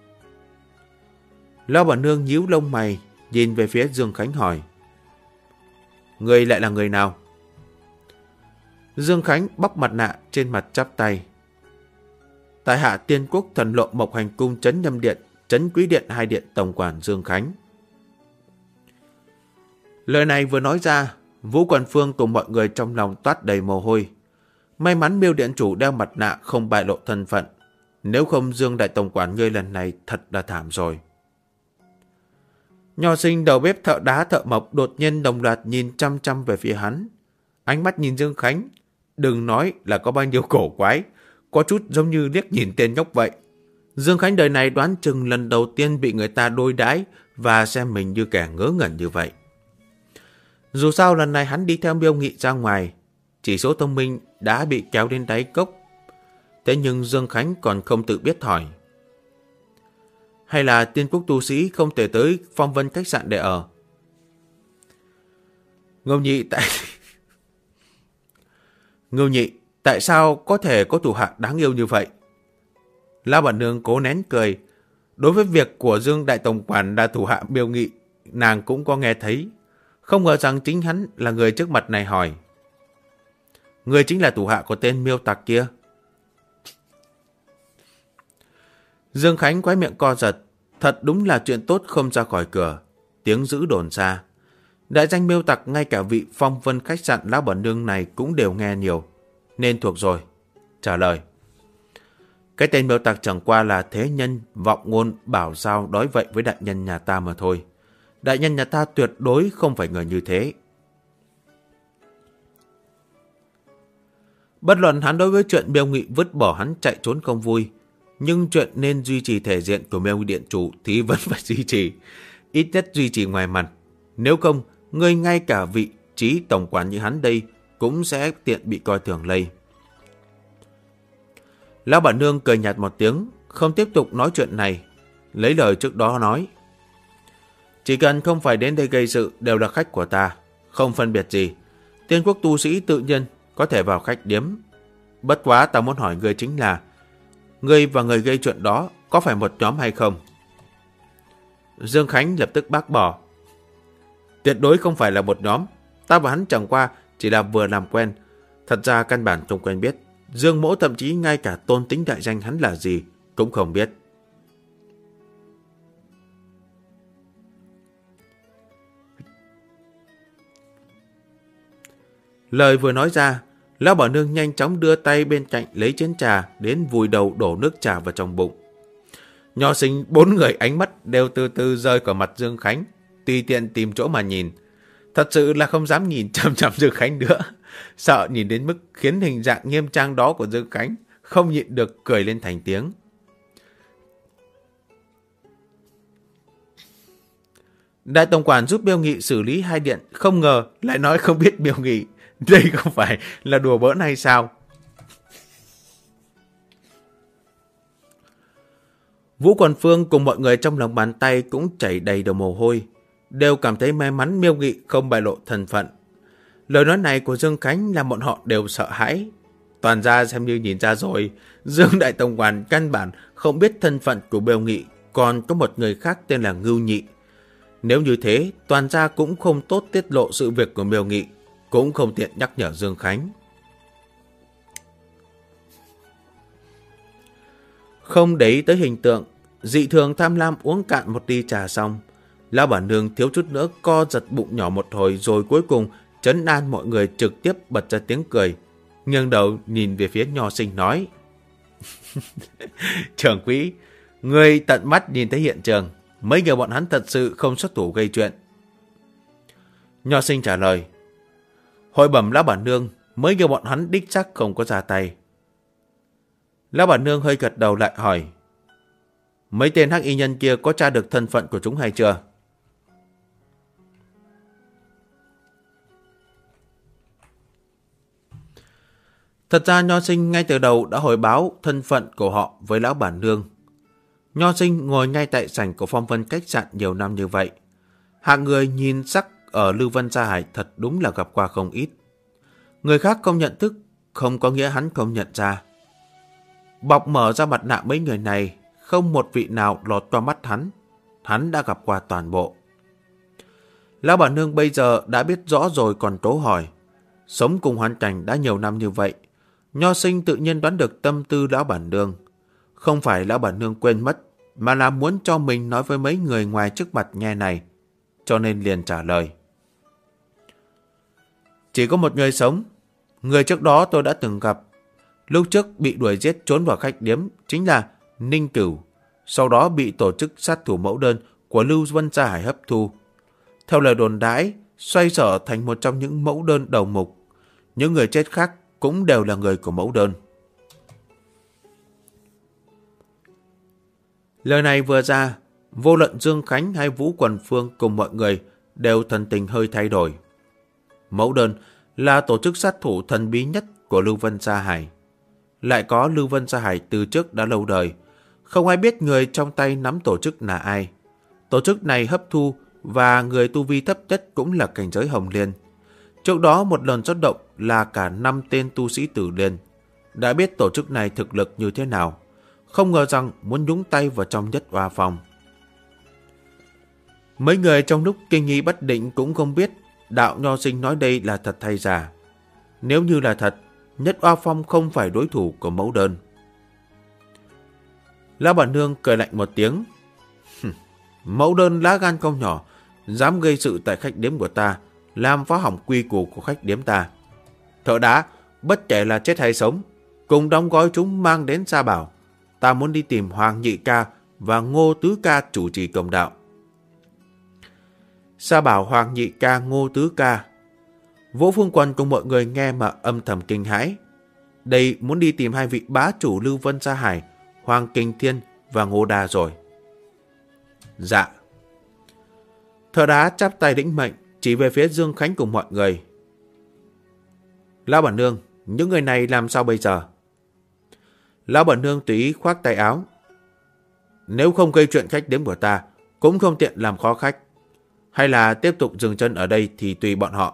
Lão bản nương nhíu lông mày, nhìn về phía Dương Khánh hỏi. Người lại là người nào? Dương Khánh bóc mặt nạ trên mặt chắp tay. Tại hạ Tiên Quốc Thần Lộ Mộc Hành Cung Trấn Nhâm Điện, Trấn Quý Điện hai điện tổng quản Dương Khánh. Lời này vừa nói ra, Vũ Quần Phương cùng mọi người trong lòng toát đầy mồ hôi. May mắn Miêu điện chủ đeo mặt nạ không bại lộ thân phận. Nếu không Dương đại tổng quản ngươi lần này thật là thảm rồi. Nho sinh đầu bếp thợ đá thợ mộc đột nhiên đồng loạt nhìn chăm chăm về phía hắn. Ánh mắt nhìn Dương Khánh, đừng nói là có bao nhiêu cổ quái, có chút giống như liếc nhìn tên nhóc vậy. Dương Khánh đời này đoán chừng lần đầu tiên bị người ta đối đãi và xem mình như kẻ ngớ ngẩn như vậy. Dù sao lần này hắn đi theo Miêu Nghị ra ngoài, chỉ số thông minh đã bị kéo đến đáy cốc. Thế nhưng Dương Khánh còn không tự biết hỏi. Hay là Tiên Quốc tu sĩ không thể tới phong vân khách sạn để ở? Ngưu nhị, tại sao có thể có thủ hạ đáng yêu như vậy? Lão bản nương cố nén cười. Đối với việc của Dương đại tổng quản là thủ hạ Miêu Nghị, nàng cũng có nghe thấy. Không ngờ rằng chính hắn là người trước mặt này hỏi. Người chính là thủ hạ của tên Miêu tặc kia. Dương Khánh quái miệng co giật. Thật đúng là chuyện tốt không ra khỏi cửa. Tiếng dữ đồn xa. Đại danh Miêu tặc ngay cả vị phong vân khách sạn lão bản nương này cũng đều nghe nhiều. Nên thuộc rồi. Trả lời. Cái tên Miêu tặc chẳng qua là thế nhân vọng ngôn bảo sao đói vậy với đại nhân nhà ta mà thôi. Đại nhân nhà ta tuyệt đối không phải người như thế. Bất luận hắn đối với chuyện Miêu Nghị vứt bỏ hắn chạy trốn không vui, nhưng chuyện nên duy trì thể diện của Miêu điện chủ thì vẫn phải duy trì. Ít nhất duy trì ngoài mặt. Nếu không, người ngay cả vị trí tổng quản như hắn đây cũng sẽ tiện bị coi thường lây. Lão bản nương cười nhạt một tiếng, không tiếp tục nói chuyện này. Lấy lời trước đó nói. Chỉ cần không phải đến đây gây sự đều là khách của ta, không phân biệt gì. Tiên Quốc tu sĩ tự nhiên có thể vào khách điếm. Bất quá ta muốn hỏi ngươi chính là, ngươi và người gây chuyện đó có phải một nhóm hay không? Dương Khánh lập tức bác bỏ. Tuyệt đối không phải là một nhóm. Ta và hắn chẳng qua chỉ là vừa làm quen. Thật ra căn bản không quen biết. Dương Mỗ thậm chí ngay cả tôn tính đại danh hắn là gì cũng không biết. Lời vừa nói ra, Lão Bảo Nương nhanh chóng đưa tay bên cạnh lấy chén trà đến vùi đầu đổ nước trà vào trong bụng. Nho Sinh 4 người ánh mắt đều từ từ rơi khỏi mặt Dương Khánh, tùy tiện tìm chỗ mà nhìn. Thật sự là không dám nhìn chằm chằm Dương Khánh nữa, sợ nhìn đến mức khiến hình dạng nghiêm trang đó của Dương Khánh không nhịn được cười lên thành tiếng. Đại tổng quản giúp Miêu Nghị xử lý 2 điện, không ngờ lại nói không biết Miêu Nghị. Đây không phải là đùa bỡn hay sao? Vũ Quần Phương cùng mọi người trong lòng bàn tay cũng chảy đầy đầu mồ hôi, đều cảm thấy may mắn Miêu Nghị không bại lộ thân phận. Lời nói này của Dương Khánh làm bọn họ đều sợ hãi. Toàn ra xem như nhìn ra rồi, Dương Đại Tổng quản căn bản không biết thân phận của Miêu Nghị, còn có một người khác tên là Ngưu Nhị. Nếu như thế, toàn gia cũng không tốt tiết lộ sự việc của Miêu Nghị, cũng không tiện nhắc nhở Dương Khánh. Không để ý tới hình tượng, dị thường tham lam uống cạn một ly trà xong, Lão Bản Nương thiếu chút nữa co giật bụng nhỏ một hồi rồi cuối cùng trấn an mọi người trực tiếp bật ra tiếng cười, nghiêng đầu nhìn về phía Nho Sinh nói: Trưởng quỹ, người tận mắt nhìn thấy hiện trường, mấy người bọn hắn thật sự không xuất thủ gây chuyện. Nho Sinh trả lời: Hội bẩm Lão Bản Nương, mấy người bọn hắn đích xác không có ra tay. Lão Bản Nương hơi gật đầu lại hỏi: Mấy tên hắc y nhân kia có tra được thân phận của chúng hay chưa? Thật ra Nho Sinh ngay từ đầu đã hồi báo thân phận của họ với Lão Bản Nương. Nho Sinh ngồi ngay tại sảnh của Phong Vân khách sạn nhiều năm như vậy. Hạng người nhìn sắc ở Lưu Vân Gia Hải thật đúng là gặp qua không ít. Người khác không nhận thức, không có nghĩa hắn không nhận ra. Bọc mở ra mặt nạ mấy người này, không một vị nào lọt qua mắt hắn đã gặp qua toàn bộ. Lão Bản Nương bây giờ đã biết rõ rồi còn tố hỏi. Sống cùng hoàn cảnh đã nhiều năm như vậy, Nho Sinh tự nhiên đoán được tâm tư Lão Bản Nương. Không phải Lão Bản Nương quên mất, mà là muốn cho mình nói với mấy người ngoài trước mặt nghe này, cho nên liền trả lời. Chỉ có một người sống, người trước đó tôi đã từng gặp. Lúc trước bị đuổi giết trốn vào khách điếm chính là Ninh Cửu, sau đó bị tổ chức sát thủ mẫu đơn của Lưu Vân Gia Hải hấp thu. Theo lời đồn đãi, xoay sở thành một trong những mẫu đơn đầu mục. Những người chết khác cũng đều là người của mẫu đơn. Lời này vừa ra, vô luận Dương Khánh hay Vũ Quần Phương cùng mọi người đều thần tình hơi thay đổi. Mẫu đơn là tổ chức sát thủ thần bí nhất của Lưu Vân Gia Hải. Lại có Lưu Vân Gia Hải từ trước đã lâu đời, không ai biết người trong tay nắm tổ chức là ai. Tổ chức này hấp thu và người tu vi thấp nhất cũng là cảnh giới Hồng Liên. Trước đó một lần xuất động là cả 5 tên tu sĩ Tử Liên. Đã biết tổ chức này thực lực như thế nào, không ngờ rằng muốn nhúng tay vào trong Nhất Oa Phong. Mấy người trong lúc kinh nghi bất định cũng không biết Đạo Nho Sinh nói đây là thật hay giả. Nếu như là thật, Nhất Oa Phong không phải đối thủ của mẫu đơn. Lão Bản Nương cười lạnh một tiếng. Mẫu đơn lá gan không nhỏ, dám gây sự tại khách điếm của ta, làm phá hỏng quy củ của khách điếm ta. Thợ đá, bất kể là chết hay sống, cùng đóng gói chúng mang đến Sa Bảo. Ta muốn đi tìm Hoàng Nhị Ca và Ngô Tứ Ca chủ trì công đạo. Sa Bảo, Hoàng Nhị Ca, Ngô Tứ Ca. Vũ Phương Quân cùng mọi người nghe mà âm thầm kinh hãi. Đây muốn đi tìm 2 vị bá chủ Lưu Vân Gia Hải, Hoàng Kinh Thiên và Ngô Đa rồi. Dạ. Thợ đá chắp tay lĩnh mệnh, chỉ về phía Dương Khánh cùng mọi người. Lão Bản Nương, những người này làm sao bây giờ? Lão Bản Nương tùy ý khoác tay áo. Nếu không gây chuyện khách điếm của ta, cũng không tiện làm khó khách. Hay là tiếp tục dừng chân ở đây thì tùy bọn họ.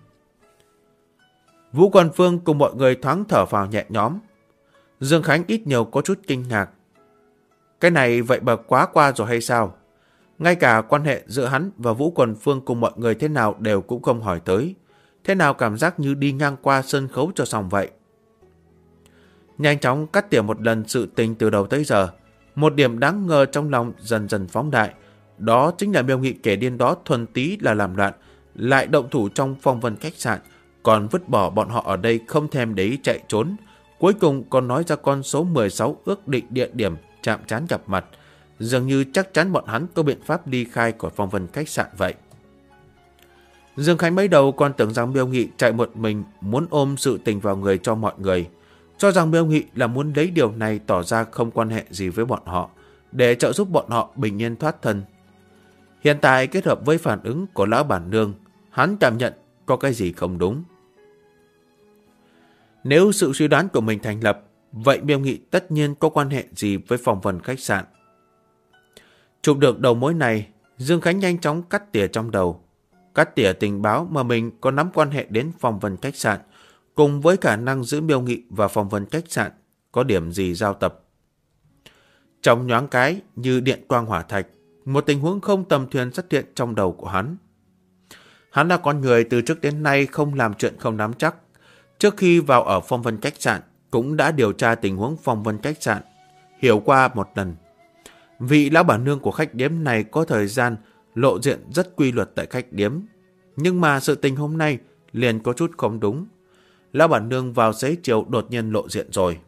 Vũ Quần Phương cùng mọi người thoáng thở phào nhẹ nhõm. Dương Khánh ít nhiều có chút kinh ngạc. Cái này vậy mà quá qua rồi hay sao? Ngay cả quan hệ giữa hắn và Vũ Quần Phương cùng mọi người thế nào đều cũng không hỏi tới. Thế nào cảm giác như đi ngang qua sân khấu cho xong vậy. Nhanh chóng cắt tỉa một lần sự tình từ đầu tới giờ. Một điểm đáng ngờ trong lòng dần dần phóng đại. Đó chính là Miêu Nghị kẻ điên đó thuần tí là làm loạn, lại động thủ trong Phong Vân khách sạn, còn vứt bỏ bọn họ ở đây không thèm để ý chạy trốn. Cuối cùng còn nói ra con số 16 ước định địa điểm chạm trán gặp mặt, dường như chắc chắn bọn hắn có biện pháp ly khai khỏi Phong Vân khách sạn vậy. Dương Khánh mấy đầu còn tưởng rằng Miêu Nghị chạy một mình muốn ôm sự tình vào người cho mọi người, cho rằng Miêu Nghị là muốn lấy điều này tỏ ra không quan hệ gì với bọn họ, để trợ giúp bọn họ bình yên thoát thân. Hiện tại kết hợp với phản ứng của lão bản nương, hắn cảm nhận có cái gì không đúng. Nếu sự suy đoán của mình thành lập, vậy Miêu Nghị tất nhiên có quan hệ gì với Phong Vân khách sạn. Chụp được đầu mối này, Dương Khánh nhanh chóng cắt tỉa trong đầu. Cắt tỉa tình báo mà mình có nắm quan hệ đến Phong Vân khách sạn, cùng với khả năng giữa Miêu Nghị và Phong Vân khách sạn có điểm gì giao tập. Trong nhoáng cái như điện quang hỏa thạch, một tình huống không tầm thường xuất hiện trong đầu của hắn. Hắn là con người từ trước đến nay không làm chuyện không nắm chắc. Trước khi vào ở Phong Vân khách sạn, cũng đã điều tra tình huống Phong Vân khách sạn, hiểu qua một lần. Vị lão bản nương của khách điếm này có thời gian lộ diện rất quy luật tại khách điếm. Nhưng mà sự tình hôm nay liền có chút không đúng. Lão bản nương vào xế chiều đột nhiên lộ diện rồi.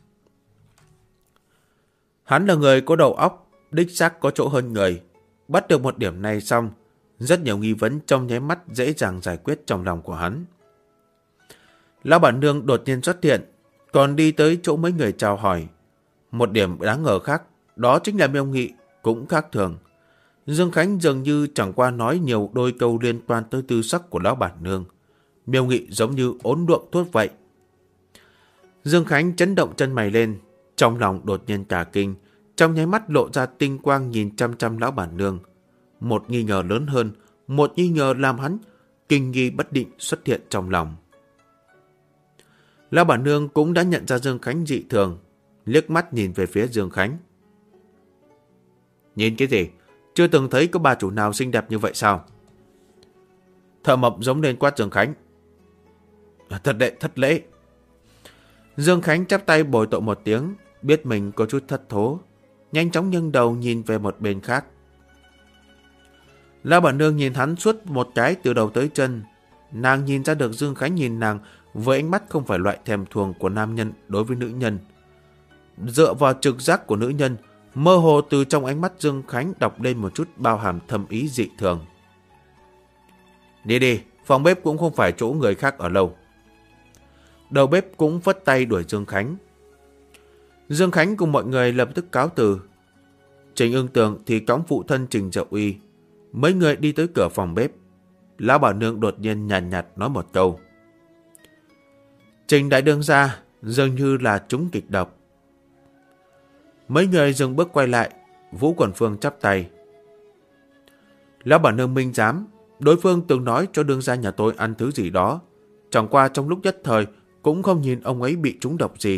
Hắn là người có đầu óc, đích xác có chỗ hơn người. Bắt được một điểm này xong, rất nhiều nghi vấn trong nháy mắt dễ dàng giải quyết trong lòng của hắn. Lão bản nương đột nhiên xuất hiện, còn đi tới chỗ mấy người chào hỏi. Một điểm đáng ngờ khác, đó chính là Miêu Nghị cũng khác thường. Dương Khánh dường như chẳng qua nói nhiều đôi câu liên quan tới tư sắc của lão bản nương. Miêu Nghị giống như ốn đuộng thuốc vậy. Dương Khánh chấn động chân mày lên, trong lòng đột nhiên cả kinh, trong nháy mắt lộ ra tinh quang nhìn chăm chăm lão bản nương. Một nghi ngờ lớn hơn, một nghi ngờ làm hắn kinh nghi bất định xuất hiện trong lòng. Lão bản nương cũng đã nhận ra Dương Khánh dị thường, liếc mắt nhìn về phía Dương Khánh. Nhìn cái gì? Chưa từng thấy có bà chủ nào xinh đẹp như vậy sao? Thợ mộc giống lên quát Dương Khánh. Thất lễ. Dương Khánh chắp tay bồi tội một tiếng, biết mình có chút thất thố, nhanh chóng nghiêng đầu nhìn về một bên khác. Lão bản nương nhìn hắn suốt một cái từ đầu tới chân. Nàng nhìn ra được Dương Khánh nhìn nàng với ánh mắt không phải loại thèm thuồng của nam nhân đối với nữ nhân. Dựa vào trực giác của nữ nhân, mơ hồ từ trong ánh mắt Dương Khánh đọc lên một chút bao hàm thâm ý dị thường. Đi, phòng bếp cũng không phải chỗ người khác ở lâu. Đầu bếp cũng vất tay đuổi Dương Khánh. Dương Khánh cùng mọi người lập tức cáo từ. Trình Ưng Tường thì cõng phụ thân Trình Dậu Uy. Mấy người đi tới cửa phòng bếp. Lão bảo nương đột nhiên nhàn nhạt nói một câu. Trình đại đương gia dường như là trúng kịch độc. Mấy người dừng bước quay lại. Vũ Quần Phương chắp tay. Lão bảo nương minh giám, đối phương từng nói cho đương gia nhà tôi ăn thứ gì đó. Chẳng qua trong lúc nhất thời cũng không nhìn ông ấy bị trúng độc gì.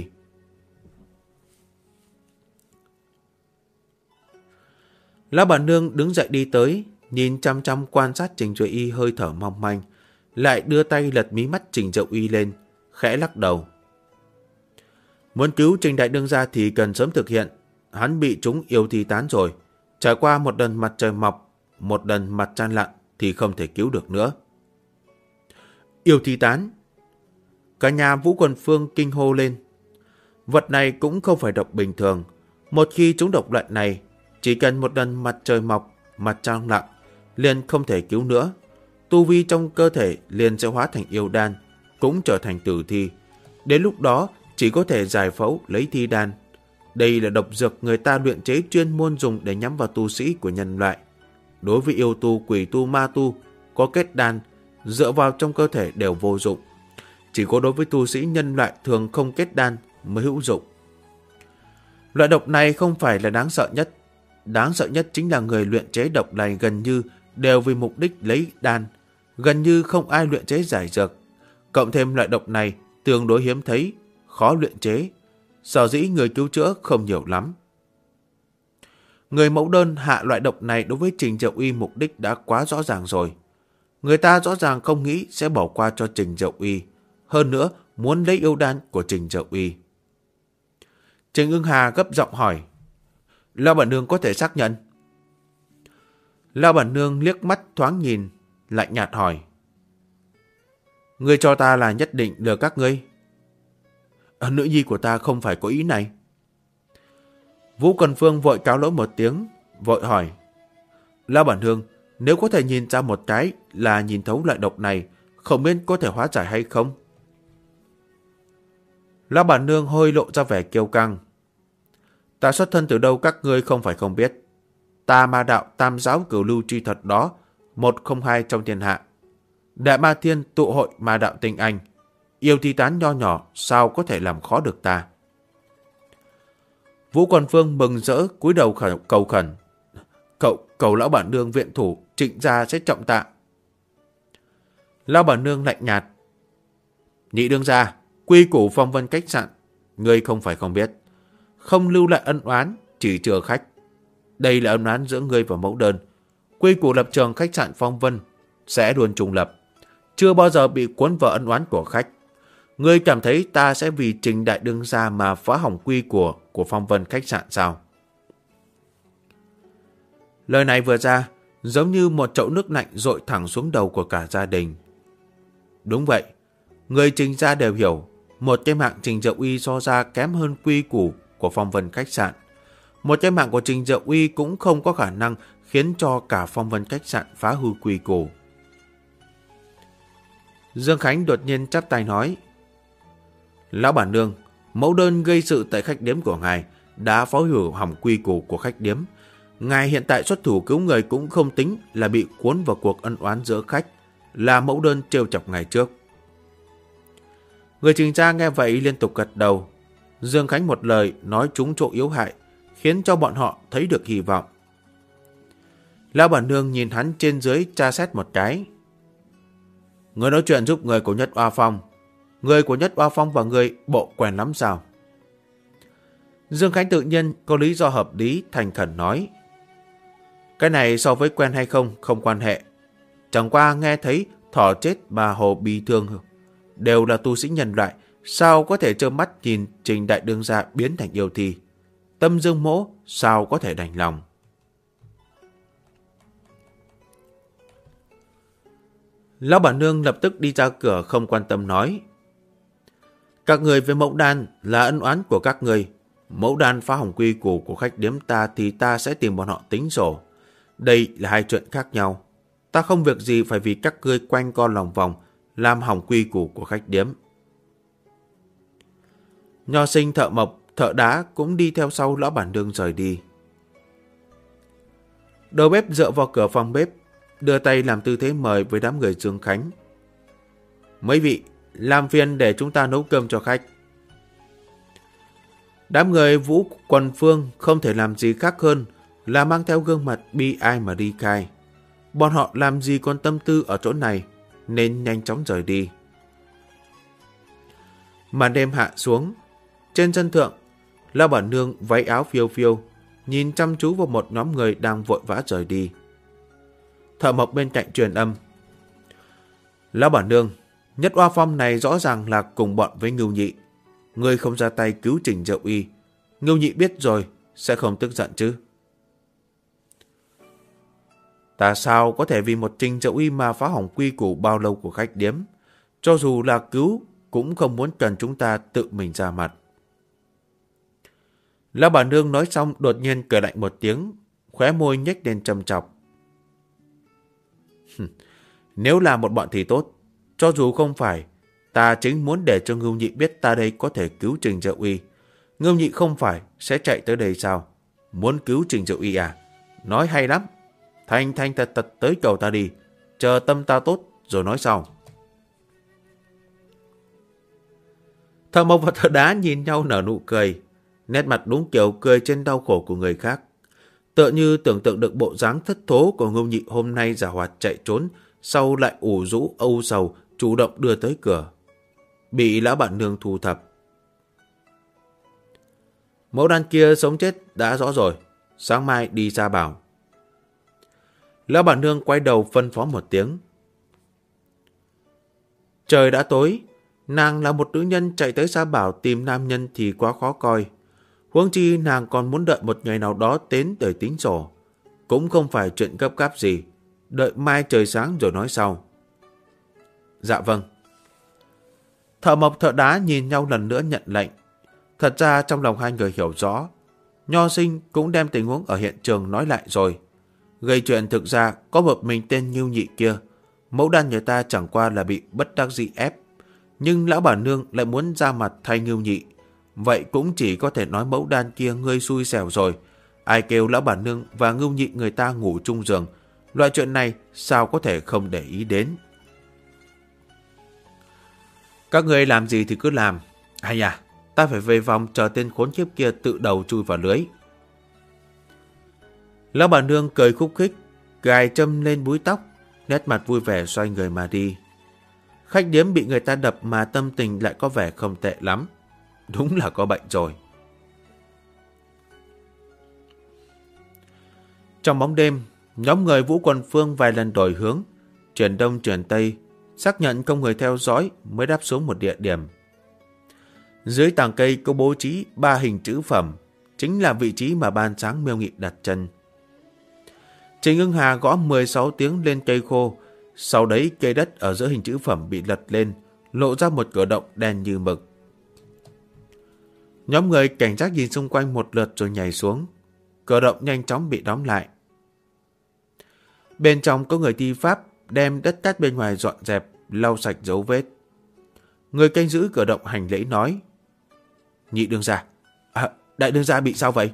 Lão bản nương đứng dậy đi tới, nhìn chăm chăm quan sát Trình Duệ Y hơi thở mong manh, lại đưa tay lật mí mắt Trình Dậu Y lên, khẽ lắc đầu. Muốn cứu Trình đại đương gia thì cần sớm thực hiện, hắn bị trúng yêu thi tán rồi, trải qua một lần mặt trời mọc, một lần mặt trăng lặn thì không thể cứu được nữa. Yêu thi tán. Cả nhà Vũ Quần Phương kinh hô lên. Vật này cũng không phải độc bình thường, một khi trúng độc loại này, chỉ cần một lần mặt trời mọc, mặt trăng lặn, liền không thể cứu nữa. Tu vi trong cơ thể liền sẽ hóa thành yêu đan, cũng trở thành tử thi. Đến lúc đó chỉ có thể giải phẫu lấy thi đan. Đây là độc dược người ta luyện chế chuyên môn dùng để nhắm vào tu sĩ của nhân loại. Đối với yêu tu, quỷ tu, ma tu, có kết đan, dựa vào trong cơ thể đều vô dụng. Chỉ có đối với tu sĩ nhân loại thường không kết đan mới hữu dụng. Loại độc này không phải là đáng sợ nhất. Đáng sợ nhất chính là người luyện chế độc này gần như đều vì mục đích lấy đan. Gần như không ai luyện chế giải dược. Cộng thêm loại độc này tương đối hiếm thấy, khó luyện chế. Sở dĩ người cứu chữa không nhiều lắm. Người mẫu đơn hạ loại độc này đối với Trình Diệu Uy mục đích đã quá rõ ràng rồi. Người ta rõ ràng không nghĩ sẽ bỏ qua cho Trình Diệu Uy. Hơn nữa, muốn lấy yêu đan của Trình Diệu Uy. Trình Ưng Hà gấp giọng hỏi. Lão bản nương có thể xác nhận? Lão bản nương liếc mắt thoáng nhìn, lạnh nhạt hỏi. Ngươi cho ta là nhất định lừa các ngươi. Nữ nhi của ta không phải có ý này. Vũ Cần Phương vội cáo lỗi một tiếng, vội hỏi. Lão bản nương, nếu có thể nhìn ra một cái là nhìn thấu loại độc này, không biết có thể hóa giải hay không? Lão bản nương hơi lộ ra vẻ kiêu căng. Ta xuất thân từ đâu các ngươi không phải không biết. Ta ma đạo tam giáo cửu lưu chi thuật đó, 102 trong thiên hạ. Đại ma thiên tụ hội ma đạo tinh anh. Yêu thi tán nho nhỏ sao có thể làm khó được ta? Vũ Còn Phương mừng rỡ cúi đầu cầu khẩn. Cầu lão bản nương viện thủ, Trịnh gia sẽ trọng tạ. Lão bản nương lạnh nhạt. Nhị đương gia, quy củ Phong Vân khách sạn, ngươi không phải không biết. Không lưu lại ân oán, chỉ chừa khách. Đây là ân oán giữa ngươi và mẫu đơn. Quy củ lập trường khách sạn Phong Vân sẽ luôn trùng lập, chưa bao giờ bị cuốn vào ân oán của khách. Ngươi cảm thấy ta sẽ vì Trình đại đương gia mà phá hỏng quy của Phong Vân khách sạn sao? Lời này vừa ra, giống như một chậu nước lạnh dội thẳng xuống đầu của cả gia đình. Đúng vậy, người Trình gia đều hiểu, một cái mạng Trình Diệu Uy so ra kém hơn quy củ của Phong Vân khách sạn. Một cái mạng của Trình Diệu Uy cũng không có khả năng khiến cho cả Phong Vân khách sạn phá hư quy củ. Dương Khánh đột nhiên chắp tay nói. Lão bản nương, mẫu đơn gây sự tại khách điếm của ngài đã phá hủy hỏng quy củ của khách điếm. Ngài hiện tại xuất thủ cứu người cũng không tính là bị cuốn vào cuộc ân oán giữa khách, là mẫu đơn trêu chọc ngày trước. Người Trình gia nghe vậy liên tục gật đầu. Dương Khánh một lời nói trúng chỗ yếu hại, khiến cho bọn họ thấy được hy vọng. Lão bản nương nhìn hắn trên dưới tra xét một cái. Người nói chuyện giúp người của Nhất Oa Phong. Người của Nhất Oa Phong và người bộ quen lắm sao? Dương Khánh tự nhiên có lý do hợp lý thành khẩn nói. Cái này so với quen hay không quan hệ. Chẳng qua nghe thấy thỏ chết bà hồ bị thương. Đều là tu sĩ nhân loại, sao có thể trơ mắt nhìn Trình đại đương gia biến thành yêu thi? Tâm Dương Mỗ sao có thể đành lòng? Lão bản nương lập tức đi ra cửa không quan tâm nói. Các người với mẫu đan là ân oán của các người. Mẫu đan phá hỏng quy củ của khách điếm ta thì ta sẽ tìm bọn họ tính sổ. Đây là hai chuyện khác nhau. Ta không việc gì phải vì các ngươi quanh co lòng vòng làm hỏng quy củ của khách điếm. Nho sinh thợ mộc, thợ đá cũng đi theo sau lão bản nương rời đi. Đầu bếp dựa vào cửa phòng bếp, đưa tay làm tư thế mời với đám người Dương Khánh. Mấy vị, làm phiền để chúng ta nấu cơm cho khách. Đám người Vũ Quần Phương không thể làm gì khác hơn là mang theo gương mặt bi ai mà đi khai. Bọn họ làm gì còn tâm tư ở chỗ này, nên nhanh chóng rời đi. Màn đêm hạ xuống, trên sân thượng, lão bản nương váy áo phiêu phiêu, nhìn chăm chú vào một nhóm người đang vội vã rời đi. Thợ mộc bên cạnh truyền âm. Lão bản nương, Nhất Oa Phong này rõ ràng là cùng bọn với Ngưu Nhị. Ngươi không ra tay cứu Trình Diệu Uy, Ngưu Nhị biết rồi sẽ không tức giận chứ? Ta sao có thể vì một Trình Diệu Uy mà phá hỏng quy củ bao lâu của khách điếm? Cho dù là cứu, cũng không muốn cần chúng ta tự mình ra mặt. Lão bản nương nói xong đột nhiên cười lạnh một tiếng, khóe môi nhếch lên trầm chọc. Nếu là một bọn thì tốt, cho dù không phải, ta chính muốn để cho Ngưu Nhị biết ta đây có thể cứu Trình Diệu Uy. Ngưu Nhị không phải sẽ chạy tới đây sao? Muốn cứu Trình Diệu Uy à? Nói hay lắm. Thành thật tới cầu ta đi, chờ tâm ta tốt rồi nói sau. Thợ mộc và thợ đá nhìn nhau nở nụ cười, nét mặt đúng kiểu cười trên đau khổ của người khác. Tựa như tưởng tượng được bộ dáng thất thố của Ngưu Nhị hôm nay giảo hoạt chạy trốn, sau lại ủ rũ âu sầu chủ động đưa tới cửa, bị lão bản nương thu thập. Mẫu đan kia sống chết đã rõ rồi, sáng mai đi Gia Bảo. Lão bản nương quay đầu phân phó một tiếng. Trời đã tối, nàng là một nữ nhân chạy tới Gia Bảo tìm nam nhân thì quá khó coi. Huống chi nàng còn muốn đợi một ngày nào đó đến để tính sổ. Cũng không phải chuyện gấp gáp gì, đợi mai trời sáng rồi nói sau. Dạ vâng. Thợ mộc thợ đá nhìn nhau lần nữa nhận lệnh. Thật ra trong lòng hai người hiểu rõ. Nho Sinh cũng đem tình huống ở hiện trường nói lại rồi. Gây chuyện thực ra có một mình tên Ngưu Nhị kia. Mẫu đan người ta chẳng qua là bị bất đắc dĩ ép. Nhưng lão bản nương lại muốn ra mặt thay Ngưu Nhị. Vậy cũng chỉ có thể nói mẫu đan kia ngươi xui xẻo rồi. Ai kêu lão bản nương và Ngưu Nhị người ta ngủ chung giường. Loại chuyện này sao có thể không để ý đến. Các người làm gì thì cứ làm. Hay à, ta phải về vòng chờ tên khốn kiếp kia tự đầu chui vào lưới. Lão bản nương cười khúc khích, gài châm lên búi tóc, nét mặt vui vẻ xoay người mà đi. Khách điếm bị người ta đập mà tâm tình lại có vẻ không tệ lắm. Đúng là có bệnh rồi. Trong bóng đêm, nhóm người Vũ Quần Phương vài lần đổi hướng, chuyển đông chuyển tây, xác nhận không người theo dõi mới đáp xuống một địa điểm. Dưới tàng cây có bố trí 3 hình chữ phẩm, chính là vị trí mà ban sáng Miêu Nghị đặt chân. Trình Ưng Hà gõ 16 tiếng lên cây khô, sau đấy cây đất ở giữa hình chữ phẩm bị lật lên, lộ ra một cửa động đen như mực. Nhóm người cảnh giác nhìn xung quanh một lượt rồi nhảy xuống. Cửa động nhanh chóng bị đóng lại. Bên trong có người thi pháp đem đất cát bên ngoài dọn dẹp, lau sạch dấu vết. Người canh giữ cửa động hành lễ nói: Nhị đương gia, đại đương gia bị sao vậy?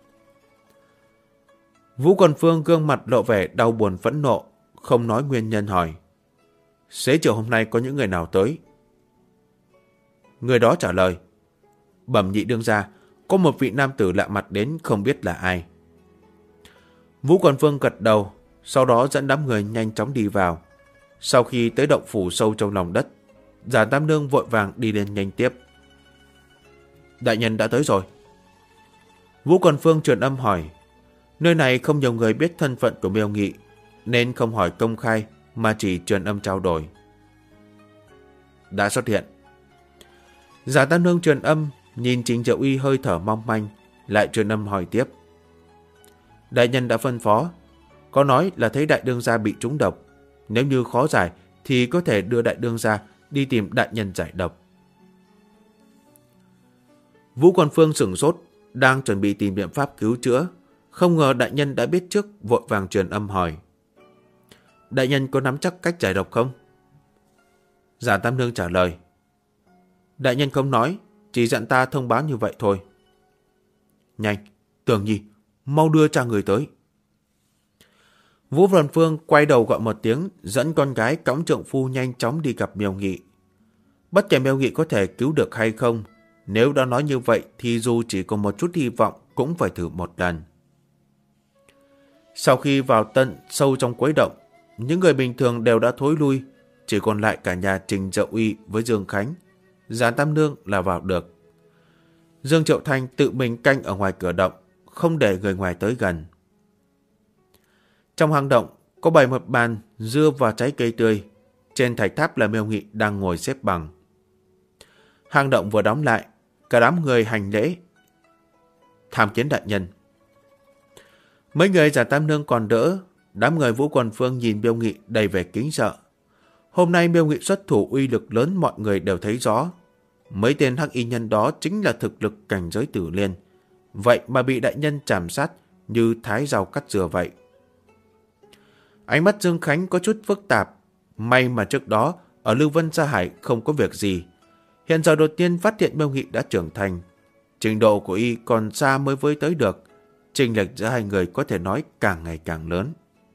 Vũ Quần Phương gương mặt lộ vẻ đau buồn phẫn nộ, không nói nguyên nhân hỏi: Xế chiều hôm nay có những người nào tới? Người đó trả lời: Bẩm nhị đương gia, có một vị nam tử lạ mặt đến không biết là ai. Vũ Quần Phương gật đầu, sau đó dẫn đám người nhanh chóng đi vào. Sau khi tới động phủ sâu trong lòng đất, Giả Tam Nương vội vàng đi lên nhanh tiếp. Đại nhân đã tới rồi. Vũ Quần Phương truyền âm hỏi. Nơi này không nhiều người biết thân phận của Miêu Nghị, nên không hỏi công khai mà chỉ truyền âm trao đổi. Đã xuất hiện. Giả Tam Nương truyền âm, nhìn Trình Triệu Uy hơi thở mong manh, lại truyền âm hỏi tiếp. Đại nhân đã phân phó, có nói là thấy đại đương gia bị trúng độc. Nếu như khó giải thì có thể đưa đại đương gia đi tìm đại nhân giải độc. Vũ Quần Phương sửng sốt, đang chuẩn bị tìm biện pháp cứu chữa. Không ngờ đại nhân đã biết trước, vội vàng truyền âm hỏi. Đại nhân có nắm chắc cách giải độc không? Giả Tam Nương trả lời. Đại nhân không nói, chỉ dặn ta thông báo như vậy thôi. Nhanh, Tường Nhi, mau đưa cha người tới. Vũ Quần Phương quay đầu gọi một tiếng, dẫn con gái cõng trượng phu nhanh chóng đi gặp Miêu Nghị. Bất kể Miêu Nghị có thể cứu được hay không, nếu đã nói như vậy thì dù chỉ có một chút hy vọng cũng phải thử một lần. Sau khi vào tận sâu trong quấy động, những người bình thường đều đã thối lui, chỉ còn lại cả nhà Trình Triệu Uy với Dương Khánh. Giả Tam Nương là vào được. Dương Triệu Thanh tự mình canh ở ngoài cửa động, không để người ngoài tới gần. Trong hang động có bày một bàn dưa và trái cây tươi. Trên thạch tháp là Miêu Nghị đang ngồi xếp bằng. Hang động vừa đóng lại, cả đám người hành lễ. Tham kiến đại nhân. Mấy người Giả Tam Nương còn đỡ, đám người Vũ Quần Phương nhìn Miêu Nghị đầy vẻ kính sợ. Hôm nay Miêu Nghị xuất thủ uy lực lớn, mọi người đều thấy rõ. Mấy tên hắc y nhân đó chính là thực lực cảnh giới Tử Liên. Vậy mà bị đại nhân chảm sát như thái rau cắt dừa vậy. Ánh mắt Dương Khánh có chút phức tạp. May mà trước đó ở Lưu Vân Sa Hải không có việc gì. Hiện giờ đột nhiên phát hiện Miêu Nghị đã trưởng thành. Trình độ của y còn xa mới với tới được. Chênh lệch giữa hai người có thể nói càng ngày càng lớn.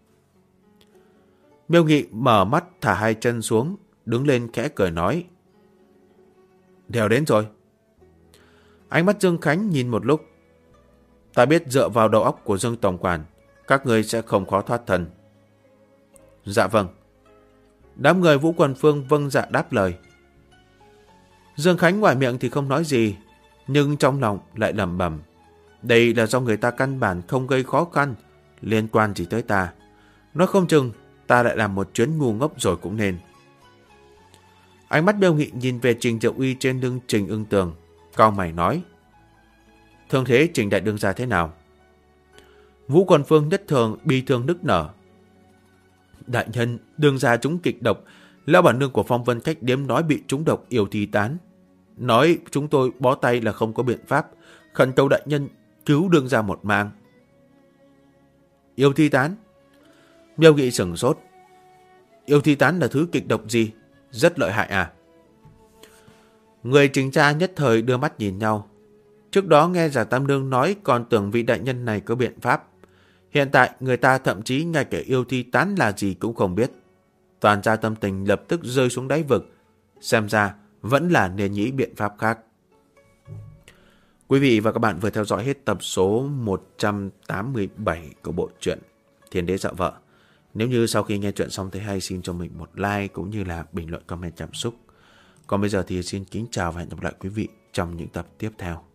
Miêu Nghị mở mắt thả hai chân xuống, đứng lên khẽ cười nói. Đều đến rồi. Ánh mắt Dương Khánh nhìn một lúc. Ta biết dựa vào đầu óc của Dương Tổng Quản, các người sẽ không khó thoát thân. Dạ vâng. Đám người Vũ Quần Phương vâng dạ đáp lời. Dương Khánh ngoài miệng thì không nói gì, nhưng trong lòng lại lẩm bẩm. Đây là do người ta căn bản không gây khó khăn, liên quan gì tới ta. Nói không chừng, ta lại làm một chuyến ngu ngốc rồi cũng nên. Ánh mắt Miêu Nghị nhìn về Trình Diệu Uy trên lưng Trình Ưng Tường, cau mày nói. Thương thế Trình đại đương gia thế nào? Vũ Quần Phương nhất thường bi thương nức nở. Đại nhân, đương gia trúng kịch độc. Lão bản nương của Phong Vân Khách Điếm nói bị trúng độc yêu thi tán. Nói chúng tôi bó tay là không có biện pháp. Khẩn cầu đại nhân cứu đương gia một mạng. Yêu thi tán? Miêu Nghị sửng sốt. Yêu thi tán là thứ kịch độc gì? Rất lợi hại à? Người Trình gia nhất thời đưa mắt nhìn nhau. Trước đó nghe Giả Tam Nương nói còn tưởng vị đại nhân này có biện pháp. Hiện tại người ta thậm chí ngay cả yêu thi tán là gì cũng không biết. Toàn gia tâm tình lập tức rơi xuống đáy vực. Xem ra vẫn là nên nghĩ biện pháp khác. Quý vị và các bạn vừa theo dõi hết tập số 187 của bộ truyện Thiên Đế Dạo Vợ. Nếu như sau khi nghe chuyện xong thấy hay, xin cho mình một like cũng như là bình luận comment cảm xúc. Còn bây giờ thì xin kính chào và hẹn gặp lại quý vị trong những tập tiếp theo.